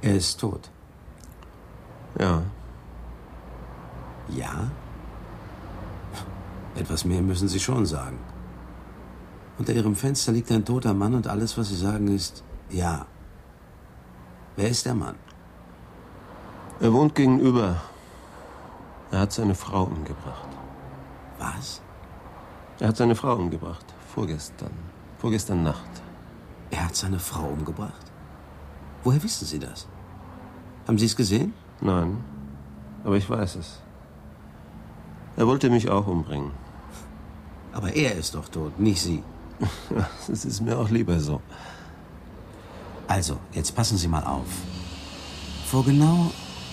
Er ist tot. Ja. Ja? Etwas mehr müssen Sie schon sagen. Unter Ihrem Fenster liegt ein toter Mann und alles, was Sie sagen, ist ja. Wer ist der Mann? Er wohnt gegenüber. Er hat seine Frau umgebracht. Was? Er hat seine Frau umgebracht. Vorgestern Nacht. Er hat seine Frau umgebracht? Woher wissen Sie das? Haben Sie es gesehen? Nein, aber ich weiß es. Er wollte mich auch umbringen. Aber er ist doch tot, nicht Sie. Es ist mir auch lieber so. Also, jetzt passen Sie mal auf. Vor genau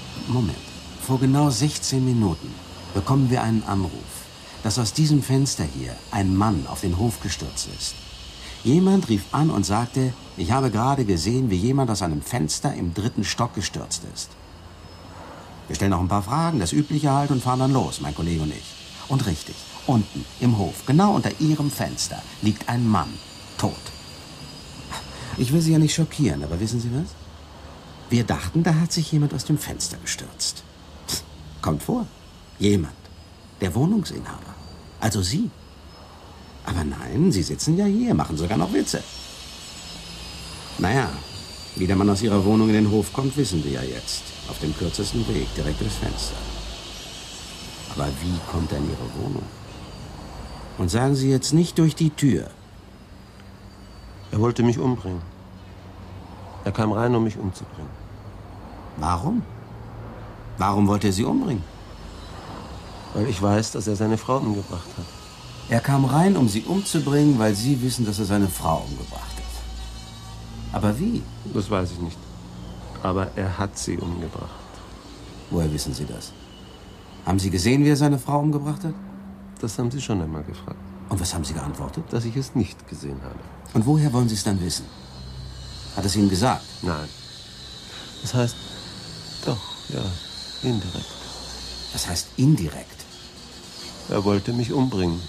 16 Minuten bekommen wir einen Anruf, dass aus diesem Fenster hier ein Mann auf den Hof gestürzt ist. Jemand rief an und sagte, ich habe gerade gesehen, wie jemand aus einem Fenster im 3. Stock gestürzt ist. Wir stellen noch ein paar Fragen, das Übliche halt, und fahren dann los, mein Kollege und ich. Und richtig, unten im Hof, genau unter Ihrem Fenster, liegt ein Mann, tot. Ich will Sie ja nicht schockieren, aber wissen Sie was? Wir dachten, da hat sich jemand aus dem Fenster gestürzt. Psst, kommt vor, jemand, der Wohnungsinhaber, also Sie. Aber nein, Sie sitzen ja hier, machen sogar noch Witze. Naja, wie der Mann aus Ihrer Wohnung in den Hof kommt, wissen wir ja jetzt. Auf dem kürzesten Weg, direkt durchs Fenster. Aber wie kommt er in Ihre Wohnung? Und sagen Sie jetzt nicht durch die Tür. Er wollte mich umbringen. Er kam rein, um mich umzubringen. Warum? Warum wollte er Sie umbringen? Weil ich weiß, dass er seine Frau umgebracht hat. Er kam rein, um Sie umzubringen, weil Sie wissen, dass er seine Frau umgebracht hat. Aber wie? Das weiß ich nicht. Aber er hat sie umgebracht. Woher wissen Sie das? Haben Sie gesehen, wie er seine Frau umgebracht hat? Das haben Sie schon einmal gefragt. Und was haben Sie geantwortet? Dass ich es nicht gesehen habe. Und woher wollen Sie es dann wissen? Hat es Ihnen gesagt? Nein. Das heißt, doch, ja, indirekt. Was heißt indirekt? Er wollte mich umbringen.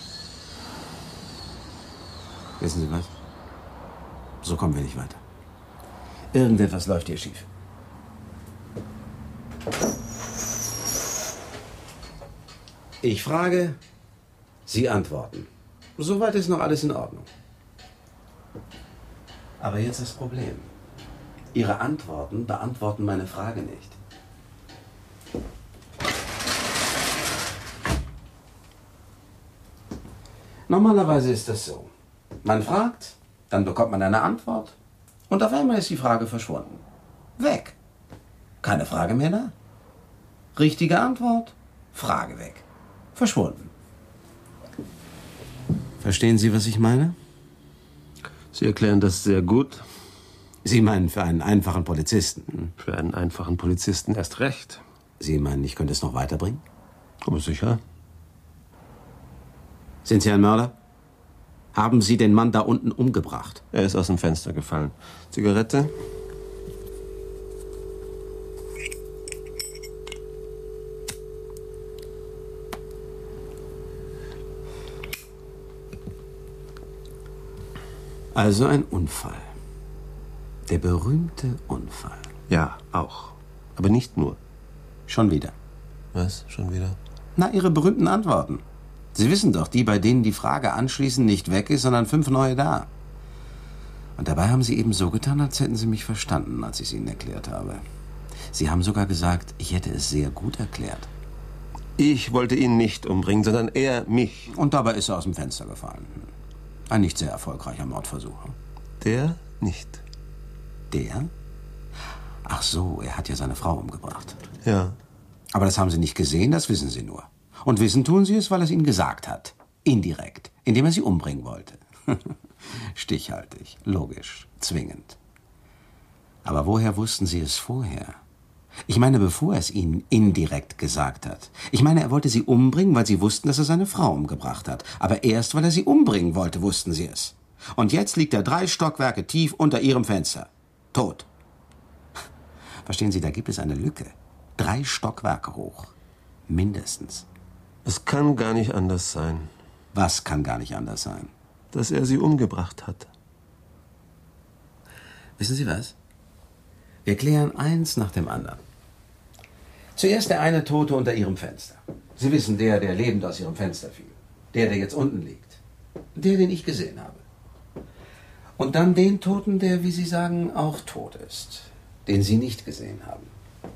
Wissen Sie was? So kommen wir nicht weiter. Irgendetwas läuft hier schief. Ich frage, Sie antworten. Soweit ist noch alles in Ordnung. Aber jetzt das Problem. Ihre Antworten beantworten meine Frage nicht. Normalerweise ist das so. Man fragt, dann bekommt man eine Antwort und auf einmal ist die Frage verschwunden. Weg. Keine Frage mehr da. Richtige Antwort, Frage weg. Verschwunden. Verstehen Sie, was ich meine? Sie erklären das sehr gut. Sie meinen für einen einfachen Polizisten? Für einen einfachen Polizisten erst recht. Sie meinen, ich könnte es noch weiterbringen? Aber sicher. Sind Sie ein Mörder? Haben Sie den Mann da unten umgebracht? Er ist aus dem Fenster gefallen. Zigarette? Also ein Unfall. Der berühmte Unfall. Ja, auch. Aber nicht nur. Schon wieder. Was? Schon wieder? Na, Ihre berühmten Antworten. Sie wissen doch, die, bei denen die Frage anschließend nicht weg ist, sondern 5 neue da. Und dabei haben Sie eben so getan, als hätten Sie mich verstanden, als ich es Ihnen erklärt habe. Sie haben sogar gesagt, ich hätte es sehr gut erklärt. Ich wollte ihn nicht umbringen, sondern er mich. Und dabei ist er aus dem Fenster gefallen. Ein nicht sehr erfolgreicher Mordversuch. Der nicht. Der? Ach so, er hat ja seine Frau umgebracht. Ja. Aber das haben Sie nicht gesehen, das wissen Sie nur. Und wissen tun Sie es, weil er es Ihnen gesagt hat. Indirekt. Indem er Sie umbringen wollte. Stichhaltig, logisch, zwingend. Aber woher wussten Sie es vorher? Ich meine, bevor er es Ihnen indirekt gesagt hat. Ich meine, er wollte Sie umbringen, weil Sie wussten, dass er seine Frau umgebracht hat. Aber erst, weil er Sie umbringen wollte, wussten Sie es. Und jetzt liegt er 3 Stockwerke tief unter Ihrem Fenster. Tot. Verstehen Sie, da gibt es eine Lücke. 3 Stockwerke hoch. Mindestens. Es kann gar nicht anders sein. Was kann gar nicht anders sein? Dass er sie umgebracht hat. Wissen Sie was? Wir klären eins nach dem anderen. Zuerst der eine Tote unter Ihrem Fenster. Sie wissen, der lebend aus Ihrem Fenster fiel. Der jetzt unten liegt. Der, den ich gesehen habe. Und dann den Toten, der, wie Sie sagen, auch tot ist. Den Sie nicht gesehen haben.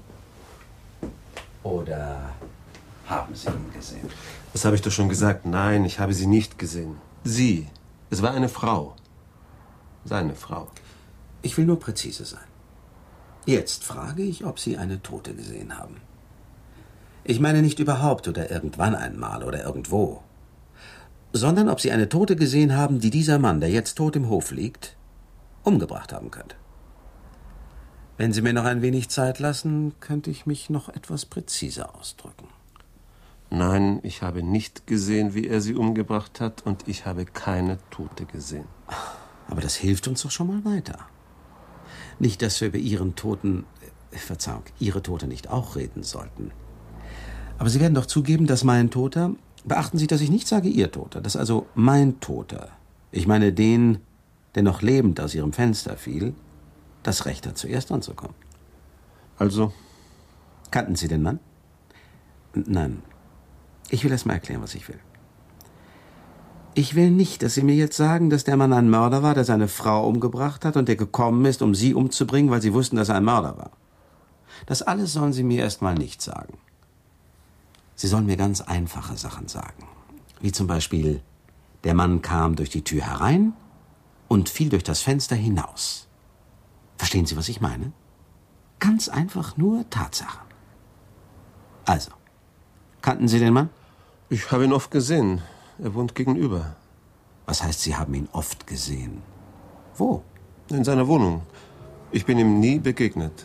Oder haben Sie ihn gesehen? Das habe ich doch schon gesagt. Nein, ich habe sie nicht gesehen. Sie. Es war eine Frau. Seine Frau. Ich will nur präzise sein. Jetzt frage ich, ob Sie eine Tote gesehen haben. Ich meine nicht überhaupt oder irgendwann einmal oder irgendwo, sondern ob Sie eine Tote gesehen haben, die dieser Mann, der jetzt tot im Hof liegt, umgebracht haben könnte. Wenn Sie mir noch ein wenig Zeit lassen, könnte ich mich noch etwas präziser ausdrücken. Nein, ich habe nicht gesehen, wie er sie umgebracht hat, und ich habe keine Tote gesehen. Aber das hilft uns doch schon mal weiter. Nicht, dass wir über Ihre Tote nicht auch reden sollten. Aber Sie werden doch zugeben, dass mein Toter, beachten Sie, dass ich nicht sage Ihr Toter, dass also mein Toter, ich meine den, der noch lebend aus Ihrem Fenster fiel, das Recht hat, zuerst anzukommen. Also? Kannten Sie den Mann? Nein. Ich will erst mal erklären, was ich will. Ich will nicht, dass Sie mir jetzt sagen, dass der Mann ein Mörder war, der seine Frau umgebracht hat und der gekommen ist, um sie umzubringen, weil Sie wussten, dass er ein Mörder war. Das alles sollen Sie mir erst mal nicht sagen. Sie sollen mir ganz einfache Sachen sagen. Wie zum Beispiel, der Mann kam durch die Tür herein und fiel durch das Fenster hinaus. Verstehen Sie, was ich meine? Ganz einfach nur Tatsachen. Also, kannten Sie den Mann? Ich habe ihn oft gesehen. Er wohnt gegenüber. Was heißt, Sie haben ihn oft gesehen? Wo? In seiner Wohnung. Ich bin ihm nie begegnet.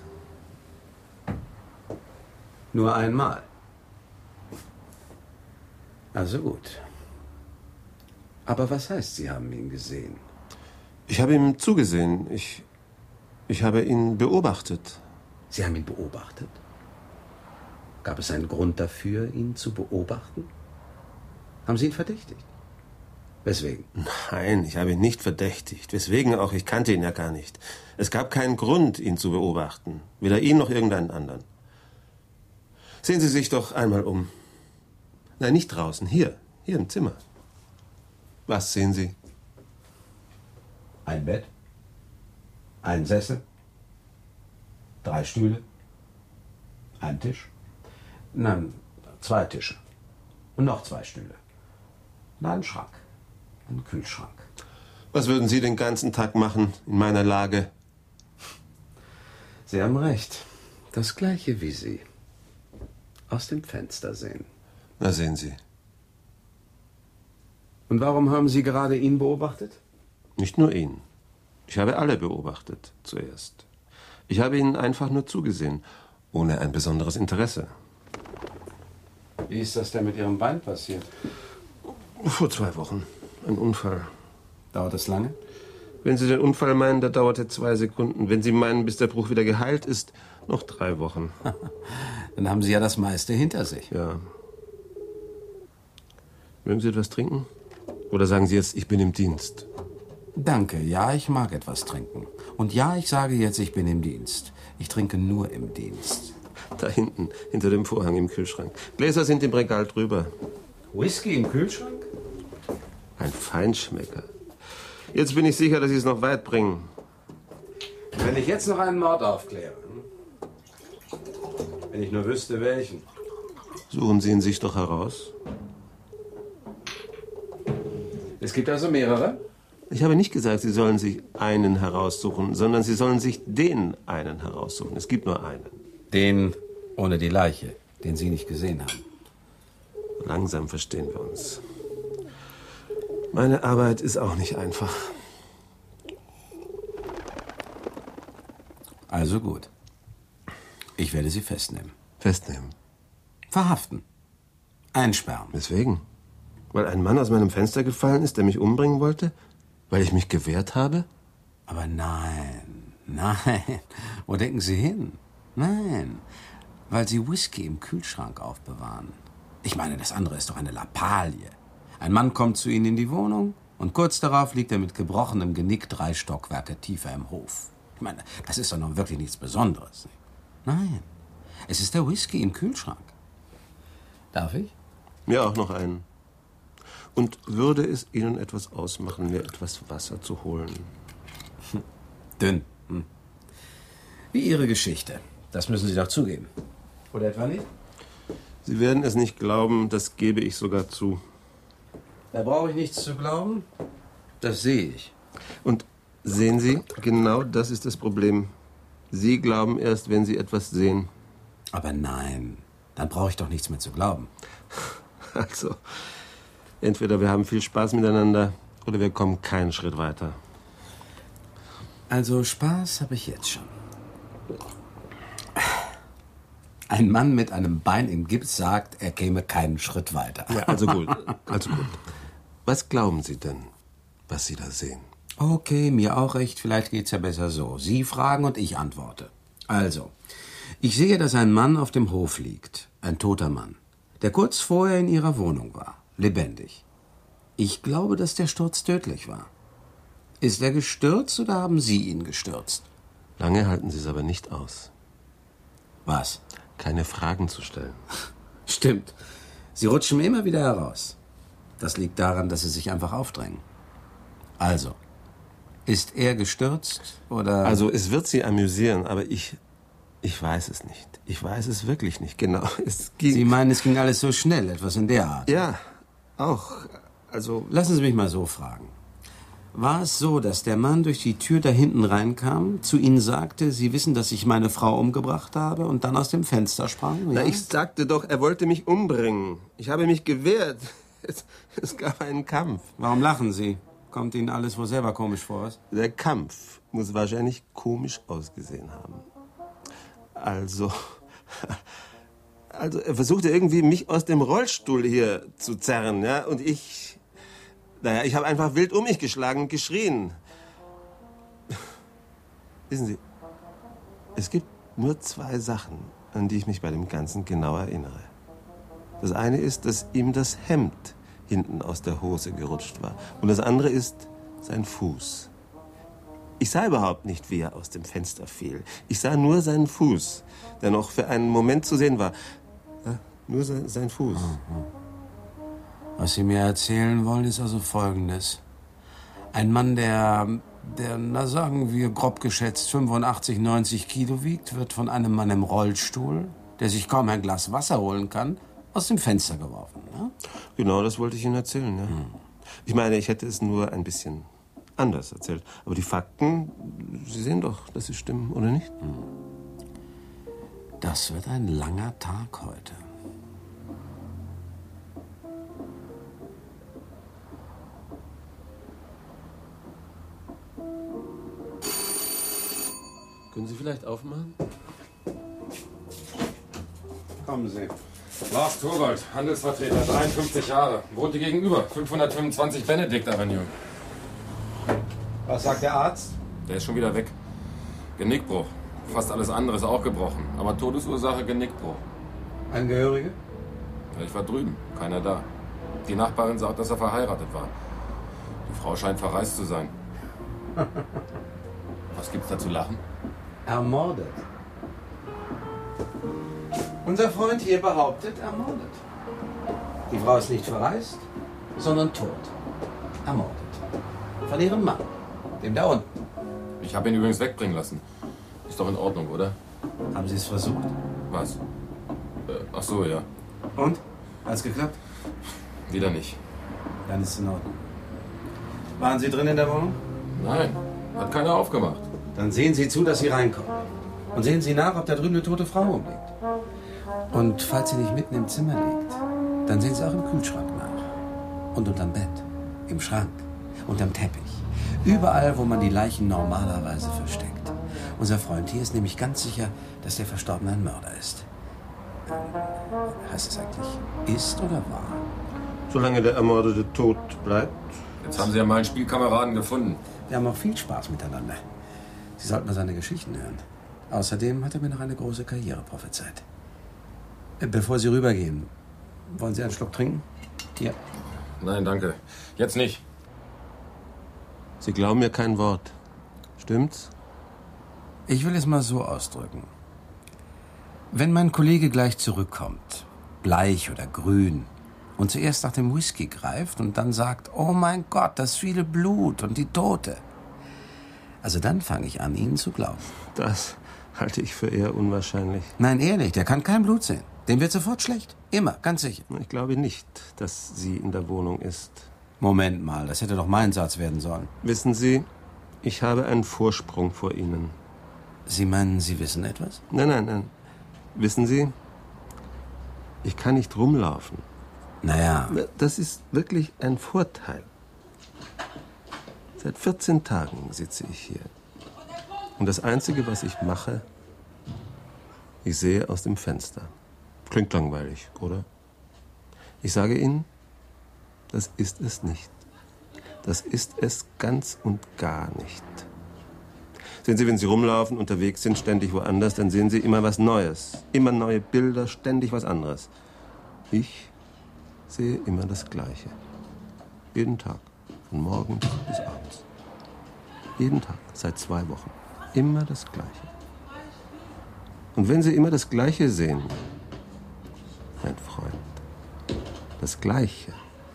Nur einmal. Also gut. Aber was heißt, Sie haben ihn gesehen? Ich habe ihm zugesehen. Ich habe ihn beobachtet. Sie haben ihn beobachtet? Gab es einen Grund dafür, ihn zu beobachten? Haben Sie ihn verdächtigt? Weswegen? Nein, ich habe ihn nicht verdächtigt. Weswegen auch? Ich kannte ihn ja gar nicht. Es gab keinen Grund, ihn zu beobachten. Weder ihn noch irgendeinen anderen. Sehen Sie sich doch einmal um. Nein, nicht draußen. Hier im Zimmer. Was sehen Sie? Ein Bett, ein Sessel, 3 Stühle, ein Tisch. Nein, 2 Tische und noch 2 Stühle. Und ein Schrank, ein Kühlschrank. Was würden Sie den ganzen Tag machen in meiner Lage? Sie haben recht. Das Gleiche wie Sie. Aus dem Fenster sehen. Na, sehen Sie. Und warum haben Sie gerade ihn beobachtet? Nicht nur ihn. Ich habe alle beobachtet, zuerst. Ich habe ihnen einfach nur zugesehen, ohne ein besonderes Interesse. Wie ist das denn mit Ihrem Bein passiert? Vor 2 Wochen. Ein Unfall. Dauert das lange? Wenn Sie den Unfall meinen, der dauerte 2 Sekunden. Wenn Sie meinen, bis der Bruch wieder geheilt ist, noch 3 Wochen. Dann haben Sie ja das meiste hinter sich. Ja. Mögen Sie etwas trinken? Oder sagen Sie jetzt, ich bin im Dienst? Danke, ja, ich mag etwas trinken. Und ja, ich sage jetzt, ich bin im Dienst. Ich trinke nur im Dienst. Da hinten, hinter dem Vorhang im Kühlschrank. Gläser sind im Regal drüber. Whisky im Kühlschrank? Ein Feinschmecker. Jetzt bin ich sicher, dass Sie es noch weit bringen. Wenn ich jetzt noch einen Mord aufkläre. Wenn ich nur wüsste, welchen. Suchen Sie ihn sich doch heraus. Es gibt also mehrere? Ich habe nicht gesagt, Sie sollen sich einen heraussuchen, sondern Sie sollen sich den einen heraussuchen. Es gibt nur einen. Den ohne die Leiche, den Sie nicht gesehen haben. Langsam verstehen wir uns. Meine Arbeit ist auch nicht einfach. Also gut. Ich werde Sie festnehmen. Festnehmen? Verhaften. Einsperren. Weswegen? Weil ein Mann aus meinem Fenster gefallen ist, der mich umbringen wollte? Weil ich mich gewehrt habe? Aber nein, nein. Wo denken Sie hin? Nein, weil Sie Whisky im Kühlschrank aufbewahren. Ich meine, das andere ist doch eine Lappalie. Ein Mann kommt zu Ihnen in die Wohnung und kurz darauf liegt er mit gebrochenem Genick 3 Stockwerke tiefer im Hof. Ich meine, das ist doch noch wirklich nichts Besonderes. Nein, es ist der Whisky im Kühlschrank. Darf ich? Mir auch noch einen. Und würde es Ihnen etwas ausmachen, mir etwas Wasser zu holen? Dünn. Wie Ihre Geschichte. Das müssen Sie doch zugeben. Oder etwa nicht? Sie werden es nicht glauben, das gebe ich sogar zu. Da brauche ich nichts zu glauben. Das sehe ich. Und sehen Sie, genau das ist das Problem. Sie glauben erst, wenn Sie etwas sehen. Aber nein, dann brauche ich doch nichts mehr zu glauben. Also, entweder wir haben viel Spaß miteinander oder wir kommen keinen Schritt weiter. Also Spaß habe ich jetzt schon. Ein Mann mit einem Bein im Gips sagt, er käme keinen Schritt weiter. Ja, also gut, also gut. Was glauben Sie denn, was Sie da sehen? Okay, mir auch recht. Vielleicht geht's ja besser so. Sie fragen und ich antworte. Also, ich sehe, dass ein Mann auf dem Hof liegt. Ein toter Mann. Der kurz vorher in Ihrer Wohnung war. Lebendig. Ich glaube, dass der Sturz tödlich war. Ist er gestürzt oder haben Sie ihn gestürzt? Lange halten Sie es aber nicht aus, Was? keine Fragen zu stellen. Stimmt. Sie rutschen immer wieder heraus. Das liegt daran, dass Sie sich einfach aufdrängen. Also, ist er gestürzt oder... Also, es wird Sie amüsieren, aber ich weiß es nicht. Ich weiß es wirklich nicht. Genau, es ging... Sie meinen, es ging alles so schnell, etwas in der Art? Ja, auch. Also... Lassen Sie mich mal so fragen. War es so, dass der Mann durch die Tür da hinten reinkam, zu Ihnen sagte, Sie wissen, dass ich meine Frau umgebracht habe und dann aus dem Fenster sprang? Ja? Na, ich sagte doch, er wollte mich umbringen. Ich habe mich gewehrt. Es gab einen Kampf. Warum lachen Sie? Kommt Ihnen alles wohl selber komisch vor? Der Kampf muss wahrscheinlich komisch ausgesehen haben. Also er versuchte irgendwie, mich aus dem Rollstuhl hier zu zerren, ja, und ich habe einfach wild um mich geschlagen und geschrien. Wissen Sie, es gibt nur 2 Sachen, an die ich mich bei dem Ganzen genau erinnere. Das eine ist, dass ihm das Hemd hinten aus der Hose gerutscht war. Und das andere ist sein Fuß. Ich sah überhaupt nicht, wie er aus dem Fenster fiel. Ich sah nur seinen Fuß, der noch für einen Moment zu sehen war. Ja, nur sein Fuß. Was Sie mir erzählen wollen, ist also Folgendes. Ein Mann, der, na sagen wir, grob geschätzt 85, 90 Kilo wiegt, wird von einem Mann im Rollstuhl, der sich kaum ein Glas Wasser holen kann, aus dem Fenster geworfen. Ne? Genau, das wollte ich Ihnen erzählen. Ja. Ich meine, ich hätte es nur ein bisschen anders erzählt. Aber die Fakten, Sie sehen doch, dass sie stimmen, oder nicht? Das wird ein langer Tag heute. Können Sie vielleicht aufmachen? Kommen Sie. Lars Torwald, Handelsvertreter, 53 Jahre. Wohnte gegenüber, 525 Benedikt Avenue. Was sagt der Arzt? Der ist schon wieder weg. Genickbruch. Fast alles andere ist auch gebrochen. Aber Todesursache Genickbruch. Angehörige? Ja, ich war drüben, keiner da. Die Nachbarin sagt, dass er verheiratet war. Die Frau scheint verreist zu sein. Was gibt's da zu lachen? Ermordet. Unser Freund hier behauptet, ermordet. Die Frau ist nicht verreist, sondern tot. Ermordet. Von ihrem Mann, dem da unten. Ich habe ihn übrigens wegbringen lassen. Ist doch in Ordnung, oder? Haben Sie es versucht? Was? Ach so, ja. Und? Hat's geklappt? Wieder nicht. Dann ist es in Ordnung. Waren Sie drin in der Wohnung? Nein, hat keiner aufgemacht. Dann sehen Sie zu, dass Sie reinkommen. Und sehen Sie nach, ob da drüben eine tote Frau rumliegt. Und falls sie nicht mitten im Zimmer liegt, dann sehen Sie auch im Kühlschrank nach. Und unterm Bett, im Schrank, unterm Teppich. Überall, wo man die Leichen normalerweise versteckt. Unser Freund hier ist nämlich ganz sicher, dass der Verstorbene ein Mörder ist. Heißt es eigentlich ist oder war? Solange der Ermordete tot bleibt. Jetzt haben Sie ja mal einen Spielkameraden gefunden. Wir haben auch viel Spaß miteinander. Sie sollten mal seine Geschichten hören. Außerdem hat er mir noch eine große Karriere prophezeit. Bevor Sie rübergehen, wollen Sie einen Schluck trinken? Hier. Nein, danke. Jetzt nicht. Sie glauben mir kein Wort. Stimmt's? Ich will es mal so ausdrücken. Wenn mein Kollege gleich zurückkommt, bleich oder grün, und zuerst nach dem Whisky greift und dann sagt, oh mein Gott, das viele Blut und die Tote. Also dann fange ich an, Ihnen zu glauben. Das halte ich für eher unwahrscheinlich. Nein, ehrlich, der kann kein Blut sehen. Dem wird sofort schlecht. Immer, ganz sicher. Ich glaube nicht, dass sie in der Wohnung ist. Moment mal, das hätte doch mein Satz werden sollen. Wissen Sie, ich habe einen Vorsprung vor Ihnen. Sie meinen, Sie wissen etwas? Nein. Wissen Sie, ich kann nicht rumlaufen. Naja. Das ist wirklich ein Vorteil. Seit 14 Tagen sitze ich hier. Und das Einzige, was ich mache, ich sehe aus dem Fenster. Klingt langweilig, oder? Ich sage Ihnen, das ist es nicht. Das ist es ganz und gar nicht. Sehen Sie, wenn Sie rumlaufen, unterwegs sind, ständig woanders, dann sehen Sie immer was Neues. Immer neue Bilder, ständig was anderes. Ich sehe immer das Gleiche. Jeden Tag. Von morgens bis abends. Jeden Tag. Seit 2 Wochen. Immer das Gleiche. Und wenn Sie immer das Gleiche sehen, mein Freund, das Gleiche,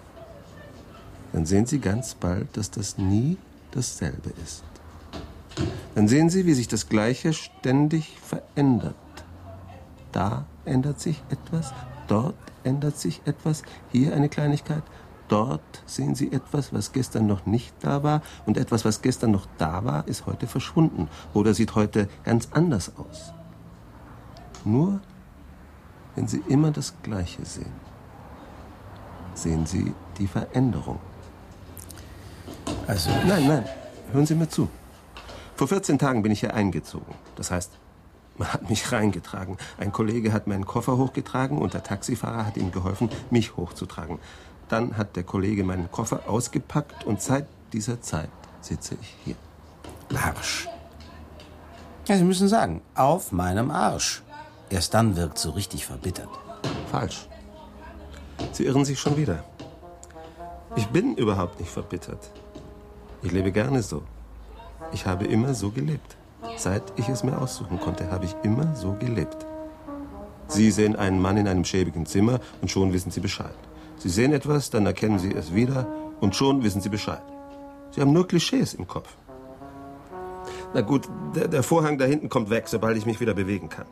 dann sehen Sie ganz bald, dass das nie dasselbe ist. Dann sehen Sie, wie sich das Gleiche ständig verändert. Da ändert sich etwas, dort ändert sich etwas, hier eine Kleinigkeit, dort sehen Sie etwas, was gestern noch nicht da war, und etwas, was gestern noch da war, ist heute verschwunden oder sieht heute ganz anders aus. Nur wenn Sie immer das Gleiche sehen, sehen Sie die Veränderung. Also... Nein, hören Sie mir zu. Vor 14 Tagen bin ich hier eingezogen. Das heißt, man hat mich reingetragen. Ein Kollege hat meinen Koffer hochgetragen und der Taxifahrer hat ihm geholfen, mich hochzutragen. Dann hat der Kollege meinen Koffer ausgepackt und seit dieser Zeit sitze ich hier. Arsch. Ja, Sie müssen sagen, auf meinem Arsch. Erst dann wirkt so richtig verbittert. Falsch. Sie irren sich schon wieder. Ich bin überhaupt nicht verbittert. Ich lebe gerne so. Ich habe immer so gelebt. Seit ich es mir aussuchen konnte, habe ich immer so gelebt. Sie sehen einen Mann in einem schäbigen Zimmer und schon wissen Sie Bescheid. Sie sehen etwas, dann erkennen Sie es wieder und schon wissen Sie Bescheid. Sie haben nur Klischees im Kopf. Na gut, der Vorhang da hinten kommt weg, sobald ich mich wieder bewegen kann.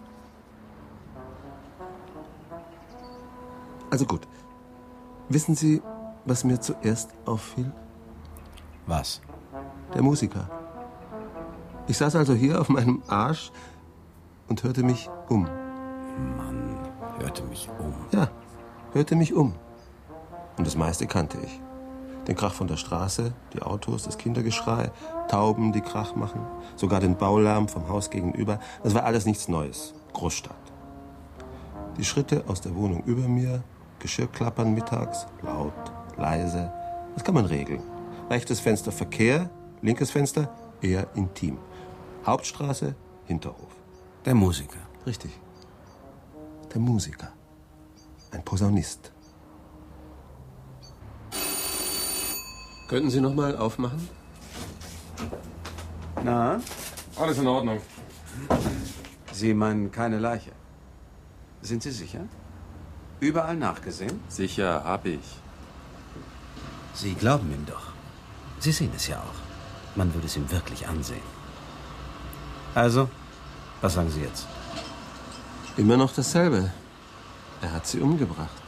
Also gut. Wissen Sie, was mir zuerst auffiel? Was? Der Musiker. Ich saß also hier auf meinem Arsch und hörte mich um. Mann, hörte mich um. Ja, hörte mich um. Und das meiste kannte ich. Den Krach von der Straße, die Autos, das Kindergeschrei, Tauben, die Krach machen, sogar den Baulärm vom Haus gegenüber. Das war alles nichts Neues. Großstadt. Die Schritte aus der Wohnung über mir, Geschirrklappern mittags, laut, leise. Das kann man regeln. Rechtes Fenster Verkehr, linkes Fenster eher intim. Hauptstraße, Hinterhof. Der Musiker. Richtig. Der Musiker. Ein Posaunist. Könnten Sie noch mal aufmachen? Na? Alles in Ordnung. Sie meinen keine Leiche. Sind Sie sicher? Überall nachgesehen? Sicher, hab ich. Sie glauben ihm doch. Sie sehen es ja auch. Man würde es ihm wirklich ansehen. Also, was sagen Sie jetzt? Immer noch dasselbe. Er hat sie umgebracht.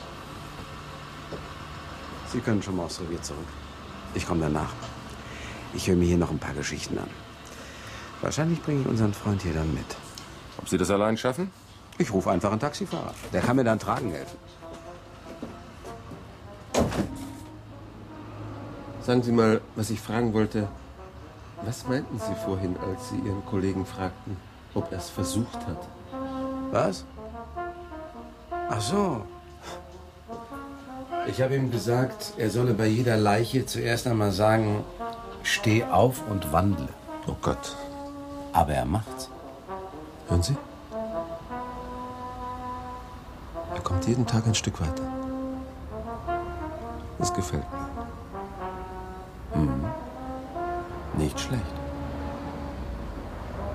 Sie können schon mal aufs Revier zurück. Ich komme danach. Ich höre mir hier noch ein paar Geschichten an. Wahrscheinlich bringe ich unseren Freund hier dann mit. Ob Sie das allein schaffen? Ich rufe einfach einen Taxifahrer. Der kann mir dann tragen helfen. Sagen Sie mal, was ich fragen wollte. Was meinten Sie vorhin, als Sie Ihren Kollegen fragten, ob er es versucht hat? Was? Ach so. Ich habe ihm gesagt, er solle bei jeder Leiche zuerst einmal sagen, steh auf und wandle. Oh Gott. Aber er macht's. Hören Sie? Er kommt jeden Tag ein Stück weiter. Das gefällt mir. Nicht schlecht.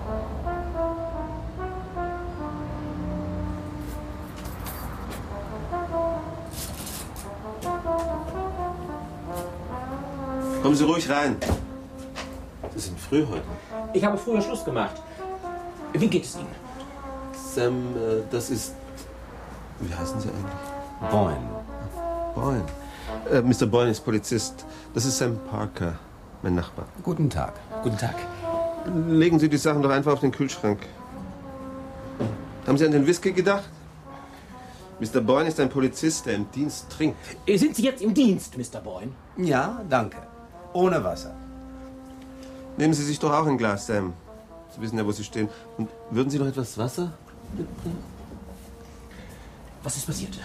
Kommen Sie ruhig rein. Sie sind früh heute. Ich habe früher Schluss gemacht. Wie geht es Ihnen? Sam, das ist... Wie heißen Sie eigentlich? Boyne. Boyne. Mr. Boyne ist Polizist. Das ist Sam Parker, mein Nachbar. Guten Tag. Guten Tag. Legen Sie die Sachen doch einfach auf den Kühlschrank. Haben Sie an den Whisky gedacht? Mr. Boyne ist ein Polizist, der im Dienst trinkt. Sind Sie jetzt im Dienst, Mr. Boyne? Ja, danke. Ohne Wasser. Nehmen Sie sich doch auch ein Glas, Sam. Sie wissen ja, wo Sie stehen. Und würden Sie noch etwas Wasser mitbringen? Was ist passiert?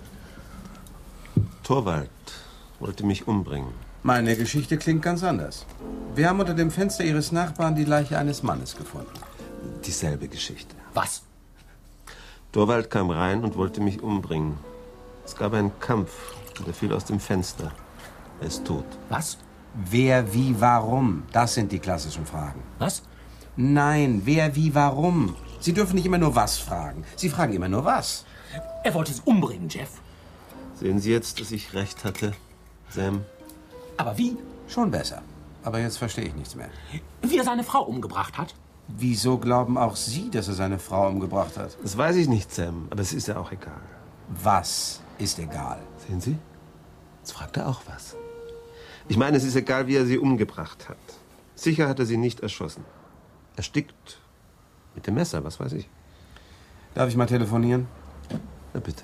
Torvald wollte mich umbringen. Meine Geschichte klingt ganz anders. Wir haben unter dem Fenster Ihres Nachbarn die Leiche eines Mannes gefunden. Dieselbe Geschichte. Was? Torvald kam rein und wollte mich umbringen. Es gab einen Kampf und er fiel aus dem Fenster. Er ist tot. Was? Wer, wie, warum? Das sind die klassischen Fragen. Was? Nein, wer, wie, warum? Sie dürfen nicht immer nur was fragen. Sie fragen immer nur was. Er wollte Sie umbringen, Jeff. Sehen Sie jetzt, dass ich recht hatte, Sam? Aber wie? Schon besser. Aber jetzt verstehe ich nichts mehr. Wie er seine Frau umgebracht hat? Wieso glauben auch Sie, dass er seine Frau umgebracht hat? Das weiß ich nicht, Sam, aber es ist ja auch egal. Was ist egal? Sehen Sie? Jetzt fragt er auch was. Ich meine, es ist egal, wie er sie umgebracht hat. Sicher hat er sie nicht erschossen. Erstickt. Mit dem Messer, was weiß ich. Darf ich mal telefonieren? Na bitte.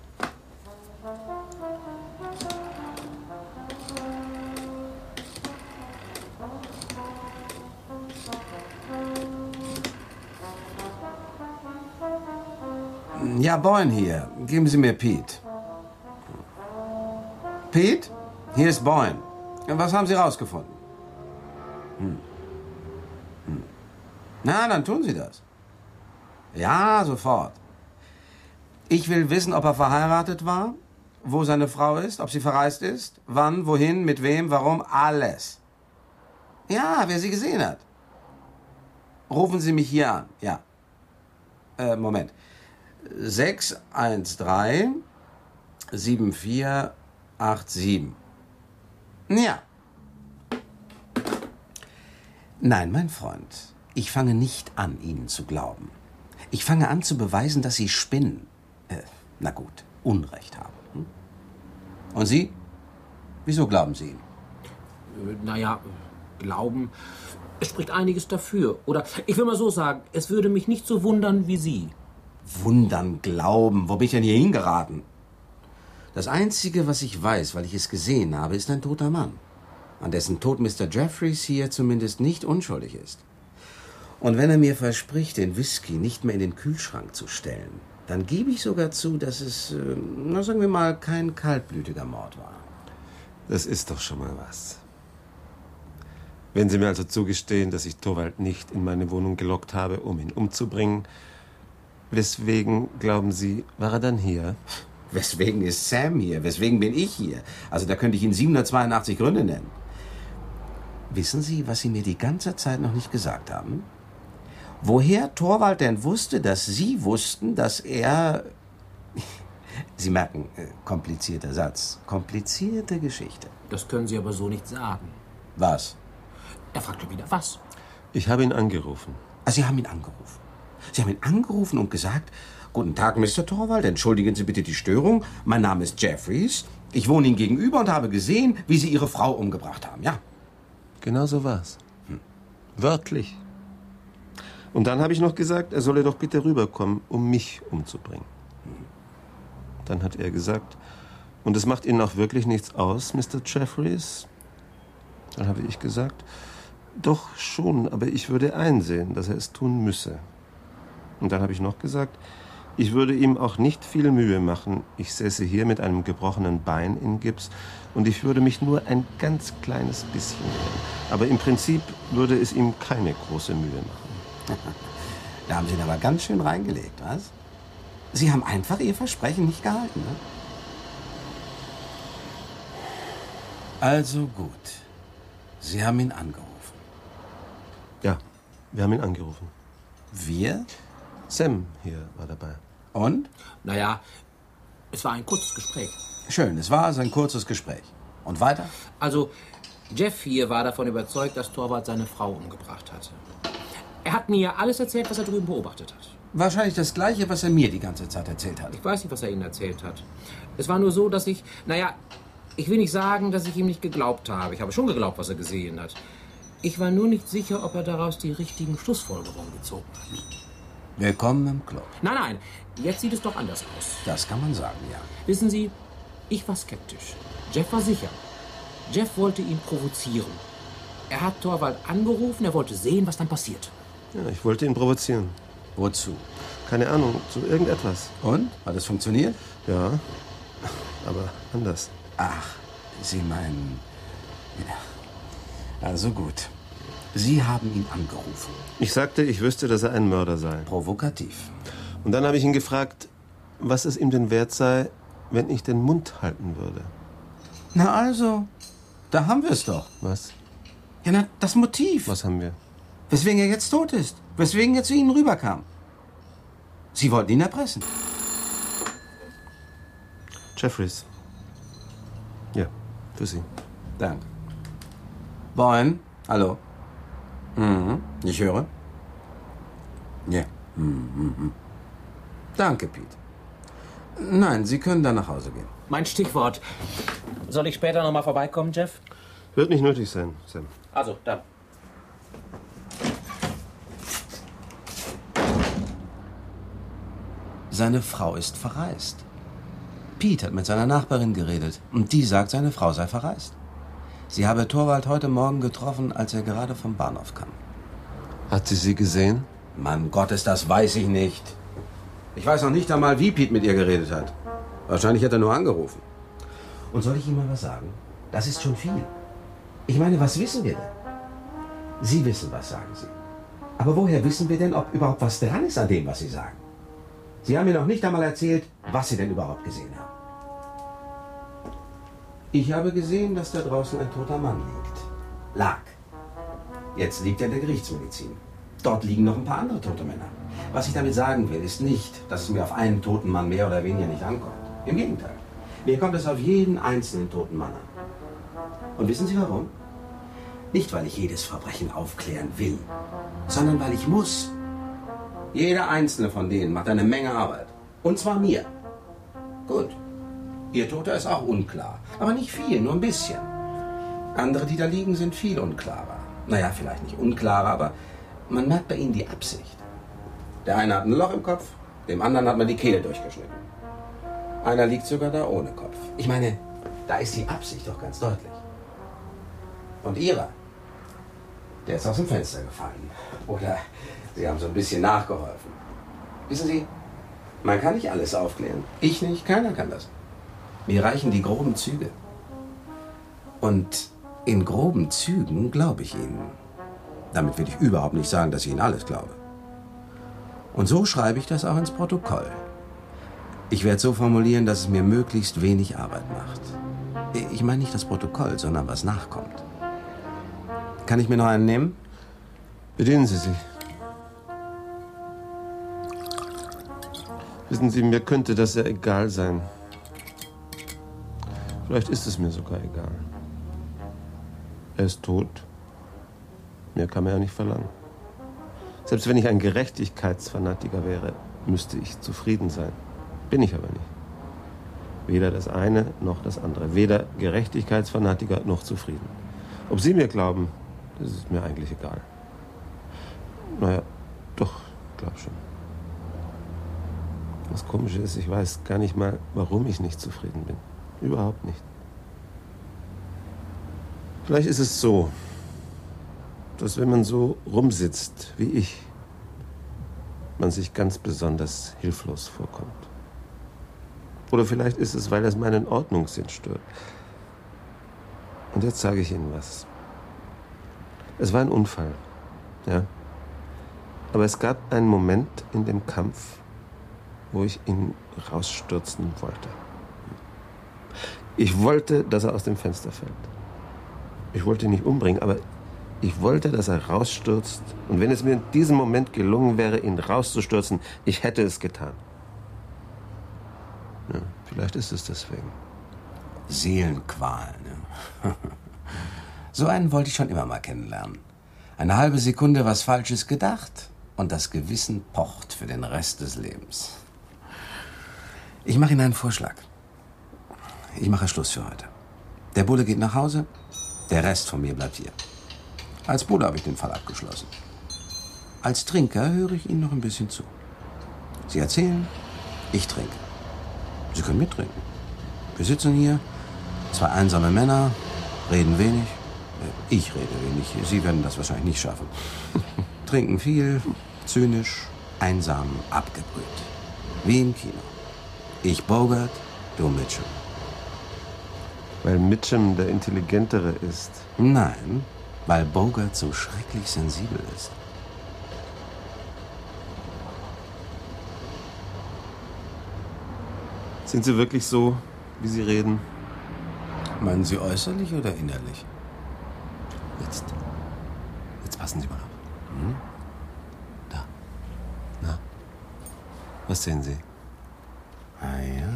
Ja, Boyne hier. Geben Sie mir Pete. Pete? Hier ist Boyne. Was haben Sie rausgefunden? Na, dann tun Sie das. Ja, sofort. Ich will wissen, ob er verheiratet war, wo seine Frau ist, ob sie verreist ist, wann, wohin, mit wem, warum, alles. Ja, wer sie gesehen hat. Rufen Sie mich hier an, ja. Moment. 613 7487. Ja. Nein, mein Freund, ich fange nicht an, Ihnen zu glauben. Ich fange an zu beweisen, dass Sie spinnen. Na gut, Unrecht haben. Hm? Und Sie? Wieso glauben Sie ihm? Naja, glauben. Es spricht einiges dafür. Oder ich will mal so sagen, es würde mich nicht so wundern wie Sie. Wundern, glauben, wo bin ich denn hier hingeraten? Das Einzige, was ich weiß, weil ich es gesehen habe, ist ein toter Mann, an dessen Tod Mr. Jeffries hier zumindest nicht unschuldig ist. Und wenn er mir verspricht, den Whisky nicht mehr in den Kühlschrank zu stellen, dann gebe ich sogar zu, dass es, na sagen wir mal, kein kaltblütiger Mord war. Das ist doch schon mal was. Wenn Sie mir also zugestehen, dass ich Torvald nicht in meine Wohnung gelockt habe, um ihn umzubringen, weswegen, glauben Sie, war er dann hier? Weswegen ist Sam hier? Weswegen bin ich hier? Also da könnte ich Ihnen 782 Gründe nennen. Wissen Sie, was Sie mir die ganze Zeit noch nicht gesagt haben? Woher Torvald denn wusste, dass Sie wussten, dass er... Sie merken, komplizierter Satz, komplizierte Geschichte. Das können Sie aber so nicht sagen. Was? Er fragt schon wieder was. Ich habe ihn angerufen. Sie haben ihn angerufen. Sie haben ihn angerufen und gesagt, guten Tag, Mr. Torvald, entschuldigen Sie bitte die Störung. Mein Name ist Jeffries. Ich wohne Ihnen gegenüber und habe gesehen, wie Sie Ihre Frau umgebracht haben, ja? Genau so war's. Wörtlich. Und dann habe ich noch gesagt, er solle doch bitte rüberkommen, um mich umzubringen. Dann hat er gesagt, und es macht Ihnen auch wirklich nichts aus, Mr. Jeffries? Dann habe ich gesagt, doch schon, aber ich würde einsehen, dass er es tun müsse. Und dann habe ich noch gesagt, ich würde ihm auch nicht viel Mühe machen. Ich säße hier mit einem gebrochenen Bein in Gips und ich würde mich nur ein ganz kleines bisschen wehren. Aber im Prinzip würde es ihm keine große Mühe machen. Da haben Sie ihn aber ganz schön reingelegt, was? Sie haben einfach Ihr Versprechen nicht gehalten, ne? Also gut. Sie haben ihn angerufen. Ja, wir haben ihn angerufen. Wir? Sam hier war dabei. Und? Naja, es war ein kurzes Gespräch. Schön, es war also ein kurzes Gespräch. Und weiter? Also, Jeff hier war davon überzeugt, dass Torvald seine Frau umgebracht hatte. Er hat mir alles erzählt, was er drüben beobachtet hat. Wahrscheinlich das Gleiche, was er mir die ganze Zeit erzählt hat. Ich weiß nicht, was er Ihnen erzählt hat. Es war nur so, dass ich will nicht sagen, dass ich ihm nicht geglaubt habe. Ich habe schon geglaubt, was er gesehen hat. Ich war nur nicht sicher, ob er daraus die richtigen Schlussfolgerungen gezogen hat. Willkommen im Club. Nein, jetzt sieht es doch anders aus. Das kann man sagen, ja. Wissen Sie, ich war skeptisch. Jeff war sicher. Jeff wollte ihn provozieren. Er hat Torvald angerufen, er wollte sehen, was dann passiert. Ja, ich wollte ihn provozieren. Wozu? Keine Ahnung, zu irgendetwas. Und? Hat es funktioniert? Ja, aber anders. Ach, Sie meinen... Ja. Also gut. Sie haben ihn angerufen. Ich sagte, ich wüsste, dass er ein Mörder sei. Provokativ. Und dann habe ich ihn gefragt, was es ihm denn wert sei, wenn ich den Mund halten würde. Na also, da haben wir es doch. Was? Ja, na, das Motiv. Was haben wir? Weswegen er jetzt tot ist. Weswegen er zu Ihnen rüberkam. Sie wollten ihn erpressen. Jeffries. Ja, für Sie. Danke. Bowen, hallo. Ich höre. Ja. Danke, Pete. Nein, Sie können dann nach Hause gehen. Mein Stichwort. Soll ich später noch mal vorbeikommen, Jeff? Wird nicht nötig sein, Sam. Also, dann. Seine Frau ist verreist. Pete hat mit seiner Nachbarin geredet und die sagt, seine Frau sei verreist. Sie habe Torvald heute Morgen getroffen, als er gerade vom Bahnhof kam. Hat sie gesehen? Mann Gottes, das weiß ich nicht. Ich weiß noch nicht einmal, wie Pete mit ihr geredet hat. Wahrscheinlich hat er nur angerufen. Und soll ich Ihnen mal was sagen? Das ist schon viel. Ich meine, was wissen wir denn? Sie wissen was, sagen Sie. Aber woher wissen wir denn, ob überhaupt was dran ist an dem, was Sie sagen? Sie haben mir noch nicht einmal erzählt, was Sie denn überhaupt gesehen haben. Ich habe gesehen, dass da draußen ein toter Mann liegt. Lag. Jetzt liegt er in der Gerichtsmedizin. Dort liegen noch ein paar andere tote Männer. Was ich damit sagen will, ist nicht, dass es mir auf einen toten Mann mehr oder weniger nicht ankommt. Im Gegenteil. Mir kommt es auf jeden einzelnen toten Mann an. Und wissen Sie warum? Nicht, weil ich jedes Verbrechen aufklären will, sondern weil ich muss. Jeder einzelne von denen macht eine Menge Arbeit. Und zwar mir. Gut. Ihr Toter ist auch unklar. Aber nicht viel, nur ein bisschen. Andere, die da liegen, sind viel unklarer. Naja, vielleicht nicht unklarer, aber man merkt bei ihnen die Absicht. Der eine hat ein Loch im Kopf, dem anderen hat man die Kehle durchgeschnitten. Einer liegt sogar da ohne Kopf. Ich meine, da ist die Absicht doch ganz deutlich. Und Ihrer, der ist aus dem Fenster gefallen. Oder Sie haben so ein bisschen nachgeholfen. Wissen Sie, man kann nicht alles aufklären. Ich nicht, keiner kann das. Mir reichen die groben Züge. Und in groben Zügen glaube ich Ihnen. Damit will ich überhaupt nicht sagen, dass ich Ihnen alles glaube. Und so schreibe ich das auch ins Protokoll. Ich werde so formulieren, dass es mir möglichst wenig Arbeit macht. Ich meine nicht das Protokoll, sondern was nachkommt. Kann ich mir noch einen nehmen? Bedienen Sie sich. Wissen Sie, mir könnte das ja egal sein. Vielleicht ist es mir sogar egal. Er ist tot. Mehr kann man ja nicht verlangen. Selbst wenn ich ein Gerechtigkeitsfanatiker wäre, müsste ich zufrieden sein. Bin ich aber nicht. Weder das eine noch das andere. Weder Gerechtigkeitsfanatiker noch zufrieden. Ob Sie mir glauben, das ist mir eigentlich egal. Naja, doch, glaub schon. Das Komische ist, ich weiß gar nicht mal, warum ich nicht zufrieden bin. Überhaupt nicht. Vielleicht ist es so, dass wenn man so rumsitzt wie ich, man sich ganz besonders hilflos vorkommt. Oder vielleicht ist es, weil es meinen Ordnungssinn stört. Und jetzt sage ich Ihnen was. Es war ein Unfall, ja. Aber es gab einen Moment in dem Kampf, wo ich ihn rausstürzen wollte. Ich wollte, dass er aus dem Fenster fällt. Ich wollte ihn nicht umbringen, aber ich wollte, dass er rausstürzt. Und wenn es mir in diesem Moment gelungen wäre, ihn rauszustürzen, ich hätte es getan. Ja, vielleicht ist es deswegen. Seelenqual, ne? So einen wollte ich schon immer mal kennenlernen. Eine halbe Sekunde was Falsches gedacht und das Gewissen pocht für den Rest des Lebens. Ich mache Ihnen einen Vorschlag. Ich mache Schluss für heute. Der Bulle geht nach Hause, der Rest von mir bleibt hier. Als Bulle habe ich den Fall abgeschlossen. Als Trinker höre ich Ihnen noch ein bisschen zu. Sie erzählen, ich trinke. Sie können mittrinken. Wir sitzen hier, zwei einsame Männer, reden wenig. Ich rede wenig, Sie werden das wahrscheinlich nicht schaffen. Trinken viel, zynisch, einsam, abgebrüht. Wie im Kino. Ich Bogart, du Mitchum. Weil Mitchum der Intelligentere ist. Nein, weil Bogart so schrecklich sensibel ist. Sind Sie wirklich so, wie Sie reden? Meinen Sie äußerlich oder innerlich? Jetzt passen Sie mal auf. Da. Na? Was sehen Sie? Ah ja.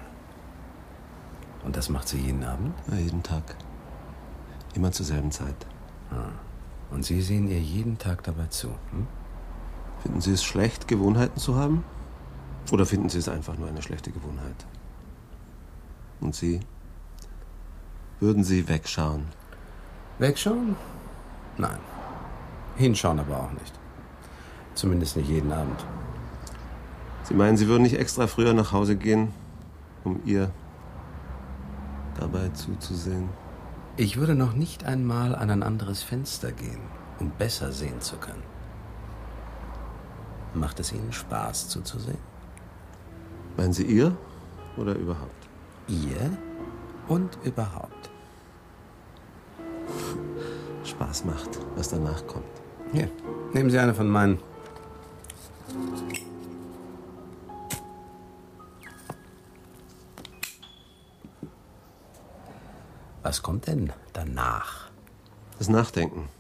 Und das macht sie jeden Abend? Ja, jeden Tag. Immer zur selben Zeit. Und Sie sehen ihr jeden Tag dabei zu? Finden Sie es schlecht, Gewohnheiten zu haben? Oder finden Sie es einfach nur eine schlechte Gewohnheit? Und Sie? Würden Sie wegschauen? Wegschauen? Nein. Hinschauen aber auch nicht. Zumindest nicht jeden Abend. Sie meinen, Sie würden nicht extra früher nach Hause gehen, um ihr dabei zuzusehen? Ich würde noch nicht einmal an ein anderes Fenster gehen, um besser sehen zu können. Macht es Ihnen Spaß zuzusehen? Meinen Sie ihr oder überhaupt? Ihr und überhaupt. Spaß macht, was danach kommt. Hier, nehmen Sie eine von meinen. Was kommt denn danach? Das Nachdenken.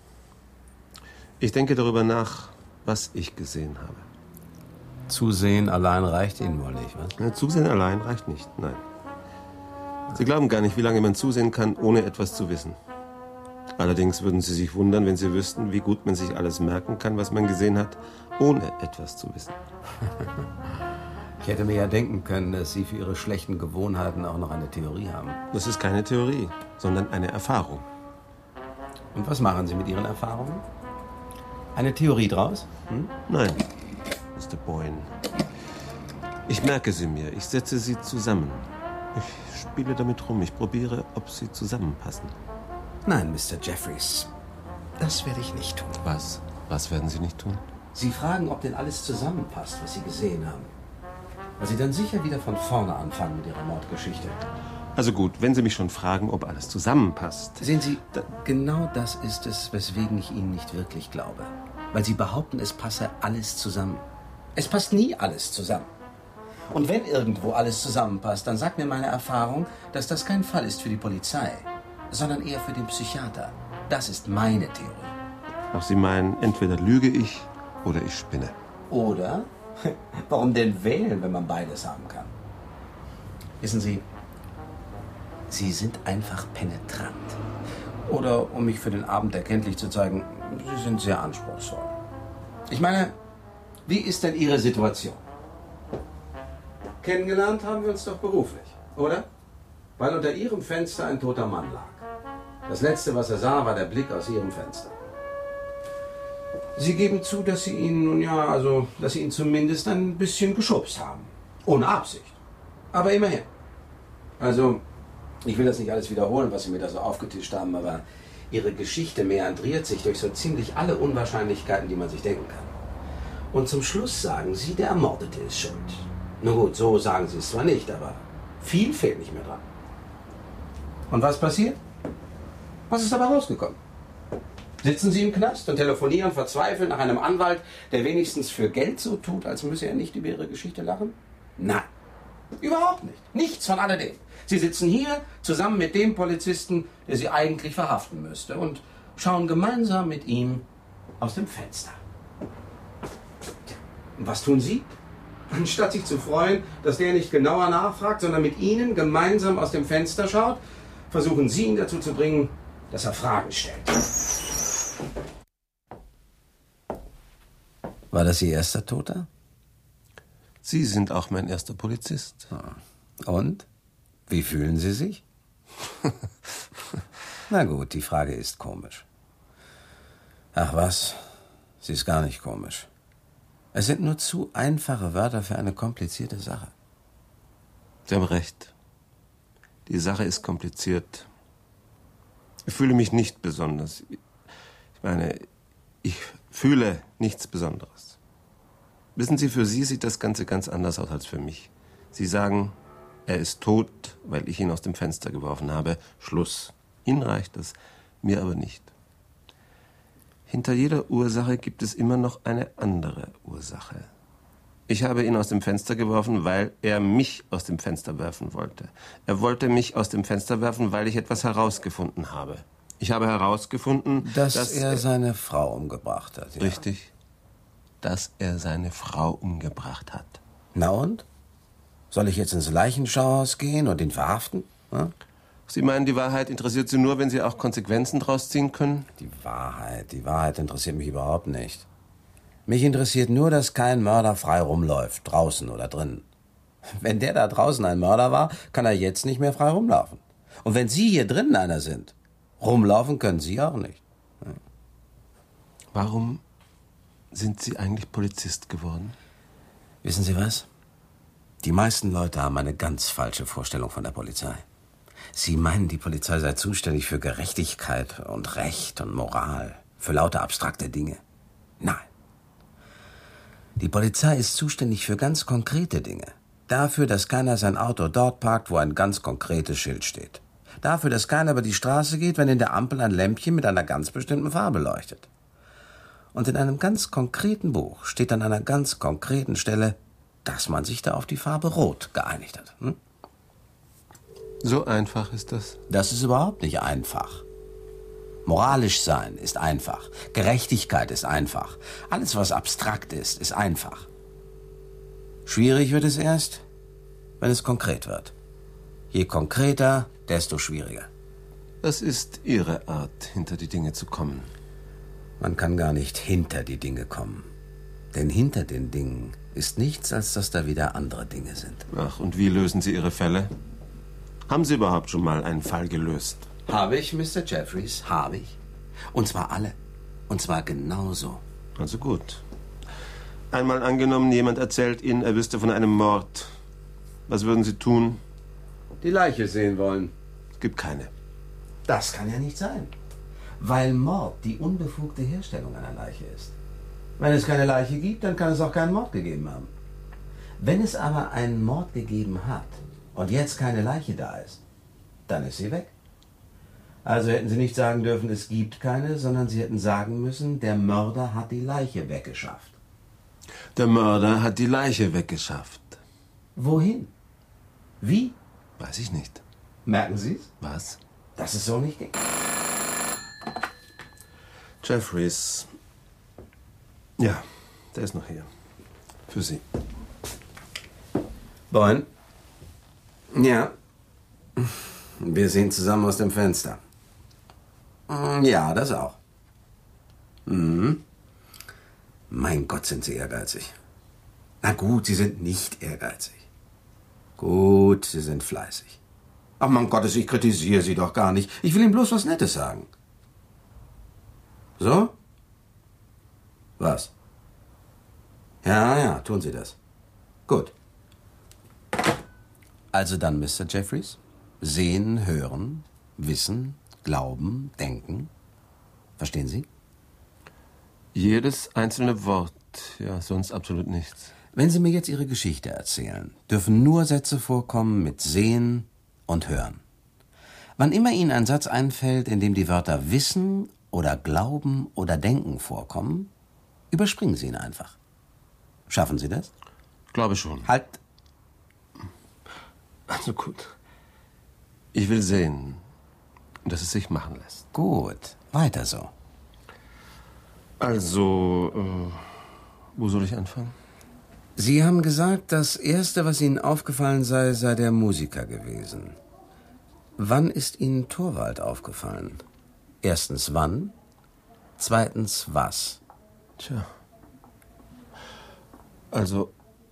Ich denke darüber nach, was ich gesehen habe. Zusehen allein reicht Ihnen wohl nicht, was? Ja, Zusehen allein reicht nicht, nein. Sie glauben gar nicht, wie lange man zusehen kann, ohne etwas zu wissen. Allerdings würden Sie sich wundern, wenn Sie wüssten, wie gut man sich alles merken kann, was man gesehen hat, ohne etwas zu wissen. Ich hätte mir ja denken können, dass Sie für Ihre schlechten Gewohnheiten auch noch eine Theorie haben. Das ist keine Theorie, sondern eine Erfahrung. Und was machen Sie mit Ihren Erfahrungen? Eine Theorie draus? Nein, Mr. Boyne. Ich merke sie mir, ich setze sie zusammen. Ich spiele damit rum, ich probiere, ob sie zusammenpassen. Nein, Mr. Jeffries. Das werde ich nicht tun. Was? Was werden Sie nicht tun? Sie fragen, ob denn alles zusammenpasst, was Sie gesehen haben. Weil Sie dann sicher wieder von vorne anfangen mit Ihrer Mordgeschichte. Also gut, wenn Sie mich schon fragen, ob alles zusammenpasst. Sehen Sie, genau das ist es, weswegen ich Ihnen nicht wirklich glaube. Weil Sie behaupten, es passe alles zusammen. Es passt nie alles zusammen. Und wenn irgendwo alles zusammenpasst, dann sagt mir meine Erfahrung, dass das kein Fall ist für die Polizei, sondern eher für den Psychiater. Das ist meine Theorie. Ach, Sie meinen, entweder lüge ich oder ich spinne. Oder? Warum denn wählen, wenn man beides haben kann? Wissen Sie, Sie sind einfach penetrant. Oder, um mich für den Abend erkenntlich zu zeigen, Sie sind sehr anspruchsvoll. Ich meine, wie ist denn Ihre Situation? Kennengelernt haben wir uns doch beruflich, oder? Weil unter Ihrem Fenster ein toter Mann lag. Das Letzte, was er sah, war der Blick aus Ihrem Fenster. Sie geben zu, dass Sie ihn, nun ja, also, dass Sie ihn zumindest ein bisschen geschubst haben. Ohne Absicht. Aber immerhin. Also, ich will das nicht alles wiederholen, was Sie mir da so aufgetischt haben, aber Ihre Geschichte meandriert sich durch so ziemlich alle Unwahrscheinlichkeiten, die man sich denken kann. Und zum Schluss sagen Sie, der Ermordete ist schuld. Na gut, so sagen Sie es zwar nicht, aber viel fehlt nicht mehr dran. Und was passiert? Was ist dabei rausgekommen? Sitzen Sie im Knast und telefonieren verzweifelt nach einem Anwalt, der wenigstens für Geld so tut, als müsse er nicht über Ihre Geschichte lachen? Nein, überhaupt nicht. Nichts von alledem. Sie sitzen hier zusammen mit dem Polizisten, der Sie eigentlich verhaften müsste, und schauen gemeinsam mit ihm aus dem Fenster. Und was tun Sie? Anstatt sich zu freuen, dass der nicht genauer nachfragt, sondern mit Ihnen gemeinsam aus dem Fenster schaut, versuchen Sie ihn dazu zu bringen, dass er Fragen stellt. War das Ihr erster Toter? Sie sind auch mein erster Polizist. Und? Wie fühlen Sie sich? Na gut, die Frage ist komisch. Ach was, sie ist gar nicht komisch. Es sind nur zu einfache Wörter für eine komplizierte Sache. Sie haben recht. Die Sache ist kompliziert. Ich fühle mich nicht besonders. Ich fühle nichts Besonderes. Wissen Sie, für Sie sieht das Ganze ganz anders aus als für mich. Sie sagen, er ist tot, weil ich ihn aus dem Fenster geworfen habe. Schluss. Ihnen reicht das, mir aber nicht. Hinter jeder Ursache gibt es immer noch eine andere Ursache. Ich habe ihn aus dem Fenster geworfen, weil er mich aus dem Fenster werfen wollte. Er wollte mich aus dem Fenster werfen, weil ich etwas herausgefunden habe. Ich habe herausgefunden, dass er seine Frau umgebracht hat. Ja. Richtig. Dass er seine Frau umgebracht hat. Na und? Soll ich jetzt ins Leichenschauhaus gehen und ihn verhaften? Hm? Sie meinen, die Wahrheit interessiert Sie nur, wenn Sie auch Konsequenzen draus ziehen können? Die Wahrheit interessiert mich überhaupt nicht. Mich interessiert nur, dass kein Mörder frei rumläuft, draußen oder drinnen. Wenn der da draußen ein Mörder war, kann er jetzt nicht mehr frei rumlaufen. Und wenn Sie hier drinnen einer sind, rumlaufen können Sie auch nicht. Hm. Warum sind Sie eigentlich Polizist geworden? Wissen Sie was? Die meisten Leute haben eine ganz falsche Vorstellung von der Polizei. Sie meinen, die Polizei sei zuständig für Gerechtigkeit und Recht und Moral, für lauter abstrakte Dinge. Nein. Die Polizei ist zuständig für ganz konkrete Dinge. Dafür, dass keiner sein Auto dort parkt, wo ein ganz konkretes Schild steht. Dafür, dass keiner über die Straße geht, wenn in der Ampel ein Lämpchen mit einer ganz bestimmten Farbe leuchtet. Und in einem ganz konkreten Buch steht an einer ganz konkreten Stelle, dass man sich da auf die Farbe Rot geeinigt hat. Hm? So einfach ist das? Das ist überhaupt nicht einfach. Moralisch sein ist einfach. Gerechtigkeit ist einfach. Alles, was abstrakt ist, ist einfach. Schwierig wird es erst, wenn es konkret wird. Je konkreter, desto schwieriger. Das ist Ihre Art, hinter die Dinge zu kommen. Man kann gar nicht hinter die Dinge kommen. Denn hinter den Dingen ist nichts, als dass da wieder andere Dinge sind. Ach, und wie lösen Sie Ihre Fälle? Haben Sie überhaupt schon mal einen Fall gelöst? Habe ich, Mr. Jeffries, habe ich. Und zwar alle. Und zwar genauso. Also gut. Einmal angenommen, jemand erzählt Ihnen, er wüsste von einem Mord. Was würden Sie tun? Die Leiche sehen wollen. Es gibt keine. Das kann ja nicht sein. Weil Mord die unbefugte Herstellung einer Leiche ist. Wenn es keine Leiche gibt, dann kann es auch keinen Mord gegeben haben. Wenn es aber einen Mord gegeben hat und jetzt keine Leiche da ist, dann ist sie weg. Also hätten Sie nicht sagen dürfen, es gibt keine, sondern Sie hätten sagen müssen, der Mörder hat die Leiche weggeschafft. Der Mörder hat die Leiche weggeschafft. Wohin? Wie? Weiß ich nicht. Merken Sie es? Was? Dass es so nicht ging. Jeffries. Ja, der ist noch hier. Für Sie. Boyne? Ja. Wir sehen zusammen aus dem Fenster. Ja, das auch. Mhm. Mein Gott, sind Sie ehrgeizig. Na gut, Sie sind nicht ehrgeizig. Gut, Sie sind fleißig. Ach, mein Gott, ich kritisiere Sie doch gar nicht. Ich will Ihnen bloß was Nettes sagen. So? Was? Ja, tun Sie das. Gut. Also dann, Mr. Jeffries, sehen, hören, wissen, glauben, denken. Verstehen Sie? Jedes einzelne Wort, ja, sonst absolut nichts. Wenn Sie mir jetzt Ihre Geschichte erzählen, dürfen nur Sätze vorkommen mit sehen und hören. Wann immer Ihnen ein Satz einfällt, in dem die Wörter wissen oder glauben oder denken vorkommen, überspringen Sie ihn einfach. Schaffen Sie das? Glaube schon. Halt. Also gut. Ich will sehen, dass es sich machen lässt. Gut, weiter so. Also, wo soll ich anfangen? Sie haben gesagt, das Erste, was Ihnen aufgefallen sei, sei der Musiker gewesen. Wann ist Ihnen Torvald aufgefallen? Erstens wann, zweitens was. Tja. Also,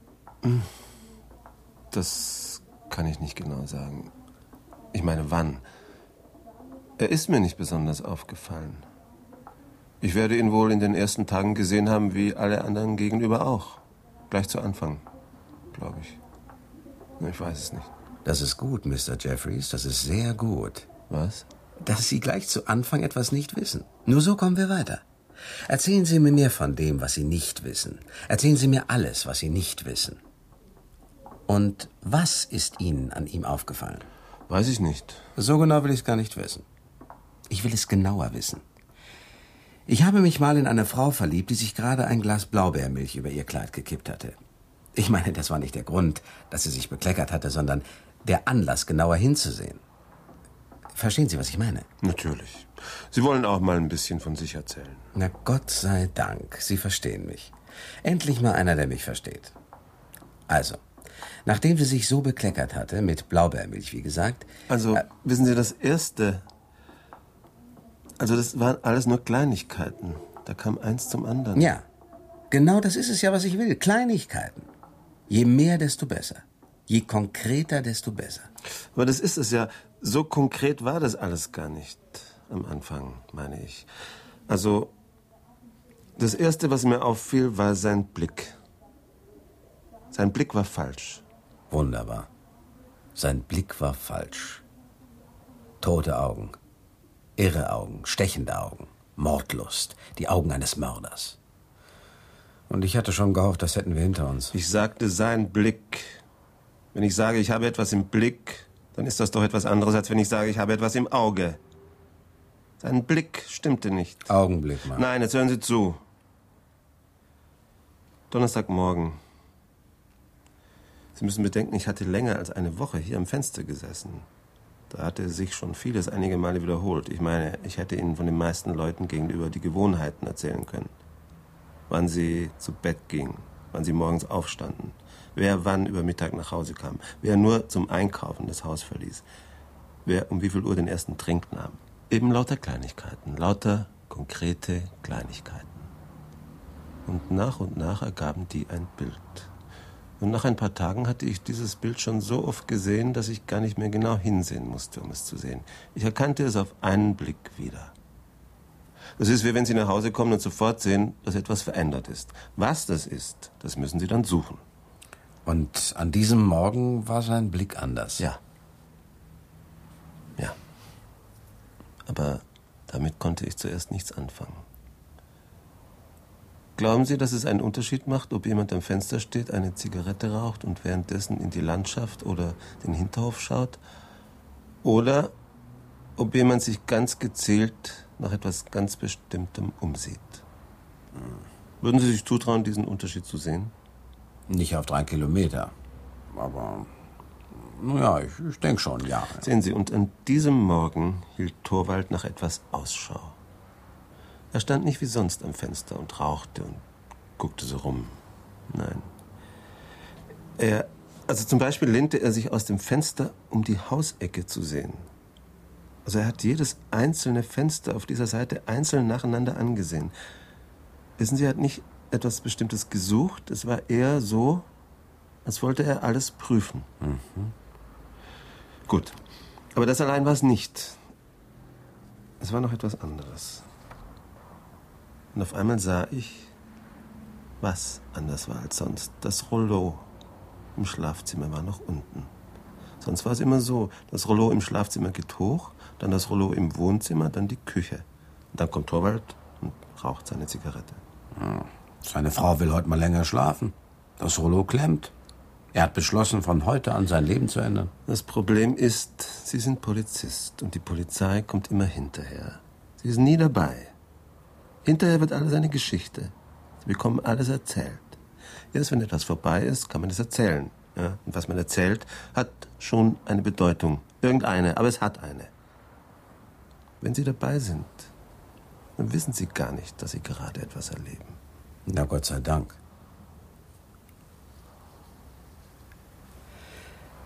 das kann ich nicht genau sagen. Ich meine, wann? Er ist mir nicht besonders aufgefallen. Ich werde ihn wohl in den ersten Tagen gesehen haben, wie alle anderen gegenüber auch. Gleich zu Anfang, glaube ich. Ich weiß es nicht. Das ist gut, Mr. Jeffries, das ist sehr gut. Was? Dass Sie gleich zu Anfang etwas nicht wissen. Nur so kommen wir weiter. Erzählen Sie mir mehr von dem, was Sie nicht wissen. Erzählen Sie mir alles, was Sie nicht wissen. Und was ist Ihnen an ihm aufgefallen? Weiß ich nicht. So genau will ich es gar nicht wissen. Ich will es genauer wissen. Ich habe mich mal in eine Frau verliebt, die sich gerade ein Glas Blaubeermilch über ihr Kleid gekippt hatte. Ich meine, das war nicht der Grund, dass sie sich bekleckert hatte, sondern der Anlass, genauer hinzusehen. Verstehen Sie, was ich meine? Natürlich. Sie wollen auch mal ein bisschen von sich erzählen. Na, Gott sei Dank, Sie verstehen mich. Endlich mal einer, der mich versteht. Also, nachdem sie sich so bekleckert hatte, mit Blaubeermilch, wie gesagt... Also, wissen Sie, das Erste... Also, das waren alles nur Kleinigkeiten. Da kam eins zum anderen. Ja, genau das ist es ja, was ich will. Kleinigkeiten. Je mehr, desto besser. Je konkreter, desto besser. Aber das ist es ja. So konkret war das alles gar nicht am Anfang, meine ich. Also, das Erste, was mir auffiel, war sein Blick. Sein Blick war falsch. Wunderbar. Sein Blick war falsch. Tote Augen. Irre Augen, stechende Augen. Mordlust. Die Augen eines Mörders. Und ich hatte schon gehofft, das hätten wir hinter uns. Ich sagte, sein Blick. Wenn ich sage, ich habe etwas im Blick, dann ist das doch etwas anderes, als wenn ich sage, ich habe etwas im Auge. Sein Blick stimmte nicht. Augenblick mal. Nein, jetzt hören Sie zu. Donnerstagmorgen. Sie müssen bedenken, ich hatte länger als eine Woche hier am Fenster gesessen. Da hatte sich schon vieles einige Male wiederholt. Ich meine, ich hätte Ihnen von den meisten Leuten gegenüber die Gewohnheiten erzählen können. Wann sie zu Bett gingen, wann sie morgens aufstanden, wer wann über Mittag nach Hause kam, wer nur zum Einkaufen das Haus verließ, wer um wie viel Uhr den ersten Trink nahm. Eben lauter Kleinigkeiten, lauter konkrete Kleinigkeiten. Und nach ergaben die ein Bild. Und nach ein paar Tagen hatte ich dieses Bild schon so oft gesehen, dass ich gar nicht mehr genau hinsehen musste, um es zu sehen. Ich erkannte es auf einen Blick wieder. Das ist, wie wenn Sie nach Hause kommen und sofort sehen, dass etwas verändert ist. Was das ist, das müssen Sie dann suchen. Und an diesem Morgen war sein Blick anders. Ja. Ja. Aber damit konnte ich zuerst nichts anfangen. Glauben Sie, dass es einen Unterschied macht, ob jemand am Fenster steht, eine Zigarette raucht und währenddessen in die Landschaft oder den Hinterhof schaut? Oder ob jemand sich ganz gezielt nach etwas ganz Bestimmtem umsieht? Würden Sie sich zutrauen, diesen Unterschied zu sehen? Nicht auf 3 Kilometer. Aber, naja, ich denke schon, ja. Sehen Sie, und an diesem Morgen hielt Torvald nach etwas Ausschau. Er stand nicht wie sonst am Fenster und rauchte und guckte so rum. Nein. Also zum Beispiel lehnte er sich aus dem Fenster, um die Hausecke zu sehen. Also er hat jedes einzelne Fenster auf dieser Seite einzeln nacheinander angesehen. Wissen Sie, er hat nicht etwas Bestimmtes gesucht. Es war eher so, als wollte er alles prüfen. Mhm. Gut. Aber das allein war es nicht. Es war noch etwas anderes. Und auf einmal sah ich, was anders war als sonst. Das Rollo im Schlafzimmer war noch unten. Sonst war es immer so, das Rollo im Schlafzimmer geht hoch, dann das Rollo im Wohnzimmer, dann die Küche. Und dann kommt Torvald und raucht seine Zigarette. Seine Frau will heute mal länger schlafen. Das Rollo klemmt. Er hat beschlossen, von heute an sein Leben zu ändern. Das Problem ist, Sie sind Polizist und die Polizei kommt immer hinterher. Sie ist nie dabei. Hinterher wird alles eine Geschichte. Sie bekommen alles erzählt. Erst wenn etwas vorbei ist, kann man es erzählen. Ja? Und was man erzählt, hat schon eine Bedeutung. Irgendeine, aber es hat eine. Wenn Sie dabei sind, dann wissen Sie gar nicht, dass Sie gerade etwas erleben. Na, Gott sei Dank.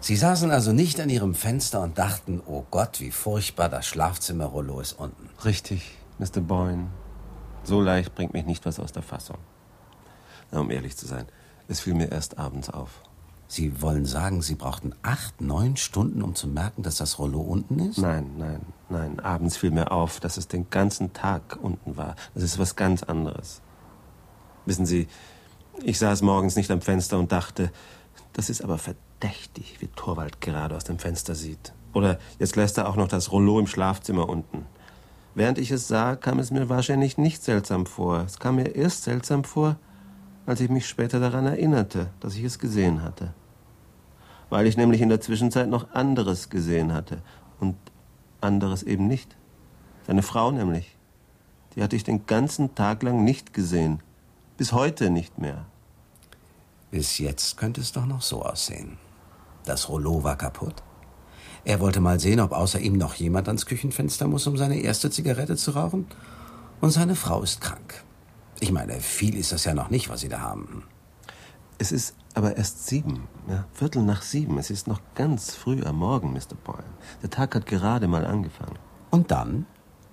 Sie saßen also nicht an Ihrem Fenster und dachten, oh Gott, wie furchtbar, das Schlafzimmerrollo ist unten. Richtig, Mr. Boyne. So leicht bringt mich nicht was aus der Fassung. Na, um ehrlich zu sein, es fiel mir erst abends auf. Sie wollen sagen, Sie brauchten 8, 9 Stunden, um zu merken, dass das Rollo unten ist? Nein. Abends fiel mir auf, dass es den ganzen Tag unten war. Das ist was ganz anderes. Wissen Sie, ich saß morgens nicht am Fenster und dachte, das ist aber verdächtig, wie Torvald gerade aus dem Fenster sieht. Oder jetzt lässt er auch noch das Rollo im Schlafzimmer unten. Während ich es sah, kam es mir wahrscheinlich nicht seltsam vor. Es kam mir erst seltsam vor, als ich mich später daran erinnerte, dass ich es gesehen hatte. Weil ich nämlich in der Zwischenzeit noch anderes gesehen hatte. Und anderes eben nicht. Seine Frau nämlich. Die hatte ich den ganzen Tag lang nicht gesehen. Bis heute nicht mehr. Bis jetzt könnte es doch noch so aussehen. Das Rollo war kaputt. Er wollte mal sehen, ob außer ihm noch jemand ans Küchenfenster muss, um seine erste Zigarette zu rauchen. Und seine Frau ist krank. Ich meine, viel ist das ja noch nicht, was Sie da haben. Es ist aber erst 7, ja, 7:15. Es ist noch ganz früh am Morgen, Mr. Boyne. Der Tag hat gerade mal angefangen. Und dann?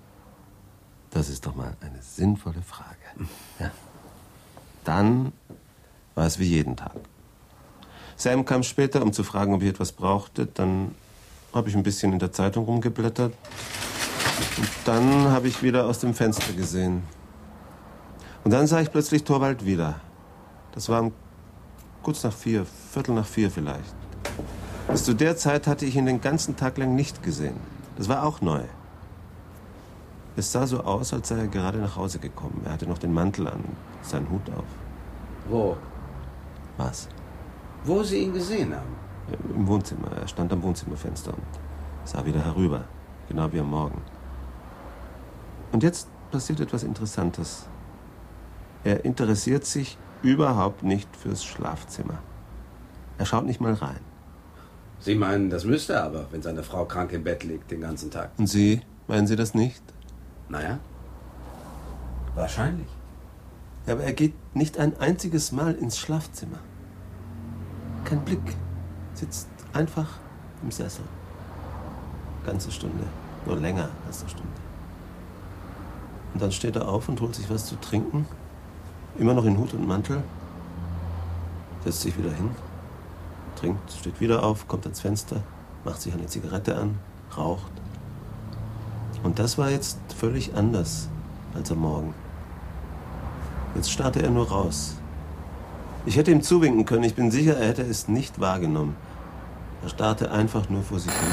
Das ist doch mal eine sinnvolle Frage. Ja. Dann war es wie jeden Tag. Sam kam später, um zu fragen, ob ich etwas brauchte. Dann habe ich ein bisschen in der Zeitung rumgeblättert. Und dann habe ich wieder aus dem Fenster gesehen. Und dann sah ich plötzlich Torvald wieder. Das war kurz nach 4, 3:15 vielleicht. Bis zu der Zeit hatte ich ihn den ganzen Tag lang nicht gesehen. Das war auch neu. Es sah so aus, als sei er gerade nach Hause gekommen. Er hatte noch den Mantel an, seinen Hut auf. Wo? Was? Wo Sie ihn gesehen haben? Im Wohnzimmer. Er stand am Wohnzimmerfenster und sah wieder herüber. Genau wie am Morgen. Und jetzt passiert etwas Interessantes. Er interessiert sich überhaupt nicht fürs Schlafzimmer. Er schaut nicht mal rein. Sie meinen, das müsste er aber, wenn seine Frau krank im Bett liegt den ganzen Tag. Und Sie, meinen Sie das nicht? Naja, wahrscheinlich. Ja, aber er geht nicht ein einziges Mal ins Schlafzimmer. Kein Blick. Sitzt einfach im Sessel. Ganze Stunde. Nur länger als eine Stunde. Und dann steht er auf und holt sich was zu trinken. Immer noch in Hut und Mantel. Setzt sich wieder hin. Trinkt, steht wieder auf, kommt ans Fenster, macht sich eine Zigarette an, raucht. Und das war jetzt völlig anders als am Morgen. Jetzt starrte er nur raus. Ich hätte ihm zuwinken können, ich bin sicher, er hätte es nicht wahrgenommen. Er starrte einfach nur vor sich hin.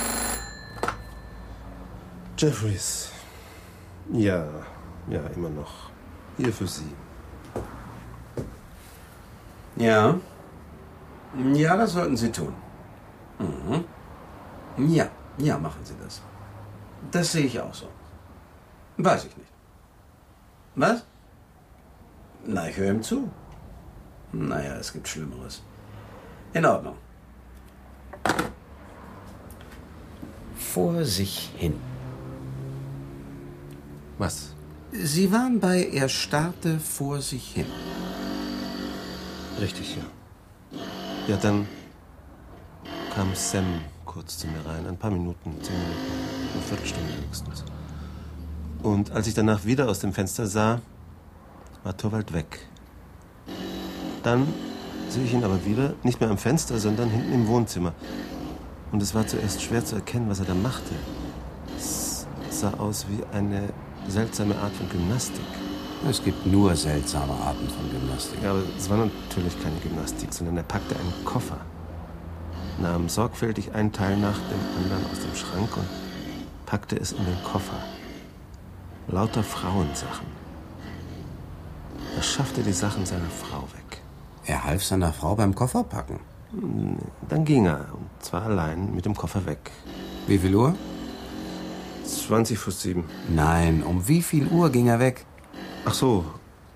Jeffries. Ja, immer noch. Hier für Sie. Ja. Ja, das sollten Sie tun. Mhm. Ja, machen Sie das. Das sehe ich auch so. Weiß ich nicht. Was? Na, ich höre ihm zu. Naja, es gibt Schlimmeres. In Ordnung. Vor sich hin. Was? Sie waren bei Er starrte vor sich hin. Richtig, ja. Ja, dann kam Sam kurz zu mir rein. Ein paar Minuten, 10 Minuten, eine Viertelstunde höchstens. Und als ich danach wieder aus dem Fenster sah, war Torvald weg. Dann sehe ich ihn aber wieder, nicht mehr am Fenster, sondern hinten im Wohnzimmer. Und es war zuerst schwer zu erkennen, was er da machte. Es sah aus wie eine seltsame Art von Gymnastik. Es gibt nur seltsame Arten von Gymnastik. Ja, aber es war natürlich keine Gymnastik, sondern er packte einen Koffer, nahm sorgfältig ein Teil nach dem anderen aus dem Schrank und packte es in den Koffer. Lauter Frauensachen. Er schaffte die Sachen seiner Frau weg. Er half seiner Frau beim Kofferpacken. Dann ging er, und zwar allein, mit dem Koffer weg. Wie viel Uhr? 7:20. Nein, um wie viel Uhr ging er weg? Ach so,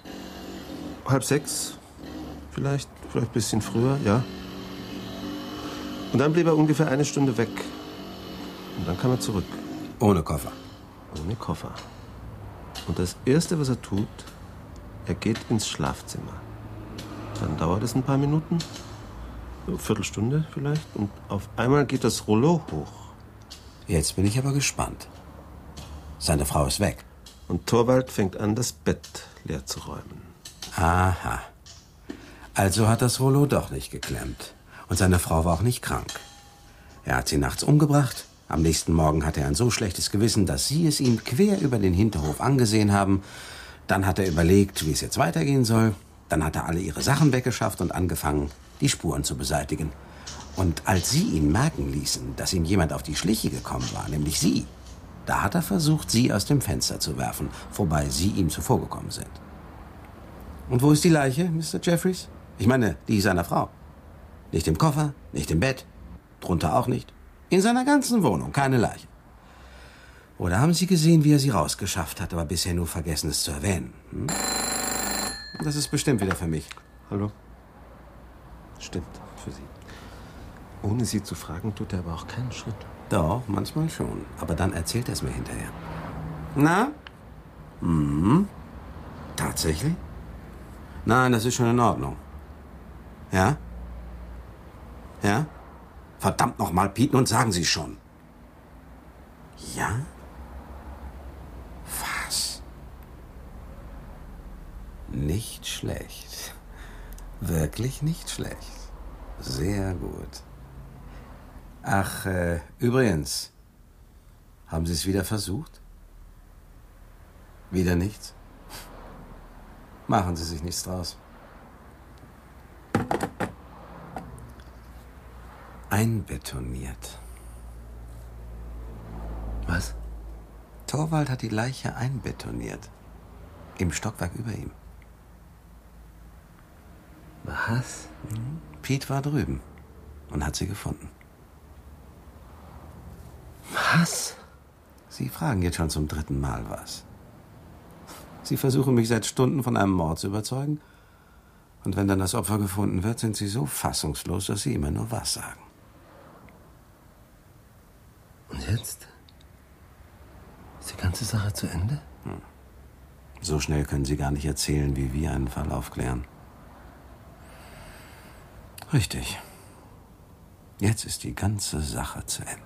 5:30 vielleicht ein bisschen früher, ja. Und dann blieb er ungefähr eine Stunde weg. Und dann kam er zurück. Ohne Koffer. Ohne Koffer. Und das Erste, was er tut, er geht ins Schlafzimmer. Dann dauert es ein paar Minuten. So eine Viertelstunde vielleicht. Und auf einmal geht das Rollo hoch. Jetzt bin ich aber gespannt. Seine Frau ist weg. Und Torvald fängt an, das Bett leer zu räumen. Aha. Also hat das Rollo doch nicht geklemmt. Und seine Frau war auch nicht krank. Er hat sie nachts umgebracht. Am nächsten Morgen hatte er ein so schlechtes Gewissen, dass sie es ihm quer über den Hinterhof angesehen haben. Dann hat er überlegt, wie es jetzt weitergehen soll. Dann hat er alle ihre Sachen weggeschafft und angefangen, die Spuren zu beseitigen. Und als sie ihn merken ließen, dass ihm jemand auf die Schliche gekommen war, nämlich sie, da hat er versucht, sie aus dem Fenster zu werfen, wobei sie ihm zuvorgekommen sind. Und wo ist die Leiche, Mr. Jeffries? Ich meine, die seiner Frau. Nicht im Koffer, nicht im Bett, drunter auch nicht. In seiner ganzen Wohnung, keine Leiche. Oder haben Sie gesehen, wie er sie rausgeschafft hat, aber bisher nur vergessen, es zu erwähnen? Hm? Das ist bestimmt wieder für mich. Hallo? Stimmt, für Sie. Ohne Sie zu fragen, tut er aber auch keinen Schritt. Doch, manchmal schon. Aber dann erzählt er es mir hinterher. Na? Hm? Tatsächlich? Nein, das ist schon in Ordnung. Ja? Ja? Verdammt nochmal, Pete, nun sagen Sie es schon. Ja? Was? Nicht schlecht. Wirklich nicht schlecht. Sehr gut. Ach, übrigens. Haben Sie es wieder versucht? Wieder nichts? Machen Sie sich nichts draus. Einbetoniert. Was? Torvald hat die Leiche einbetoniert. Im Stockwerk über ihm. Was? Pete war drüben und hat sie gefunden. Was? Sie fragen jetzt schon zum 3. Mal was. Sie versuchen mich seit Stunden von einem Mord zu überzeugen. Und wenn dann das Opfer gefunden wird, sind Sie so fassungslos, dass Sie immer nur was sagen. Und jetzt? Ist die ganze Sache zu Ende? So schnell können Sie gar nicht erzählen, wie wir einen Fall aufklären. Richtig. Jetzt ist die ganze Sache zu Ende.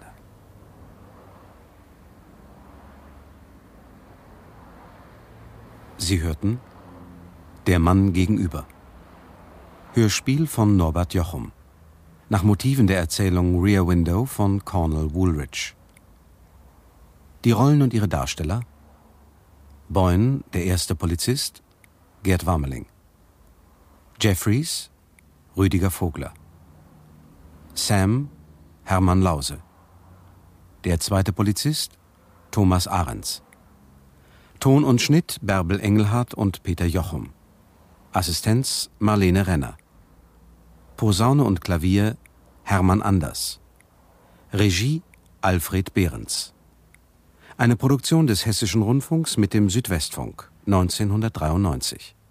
Sie hörten Der Mann gegenüber. Hörspiel von Norbert Jochum. Nach Motiven der Erzählung Rear Window von Cornel Woolrich. Die Rollen und ihre Darsteller: Boyne, der erste Polizist, Gerd Warmeling. Jeffries, Rüdiger Vogler. Sam, Hermann Lause. Der zweite Polizist, Thomas Ahrens. Ton und Schnitt Bärbel Engelhardt und Peter Jochum. Assistenz Marlene Renner. Posaune und Klavier Hermann Anders. Regie Alfred Behrens. Eine Produktion des Hessischen Rundfunks mit dem Südwestfunk 1993.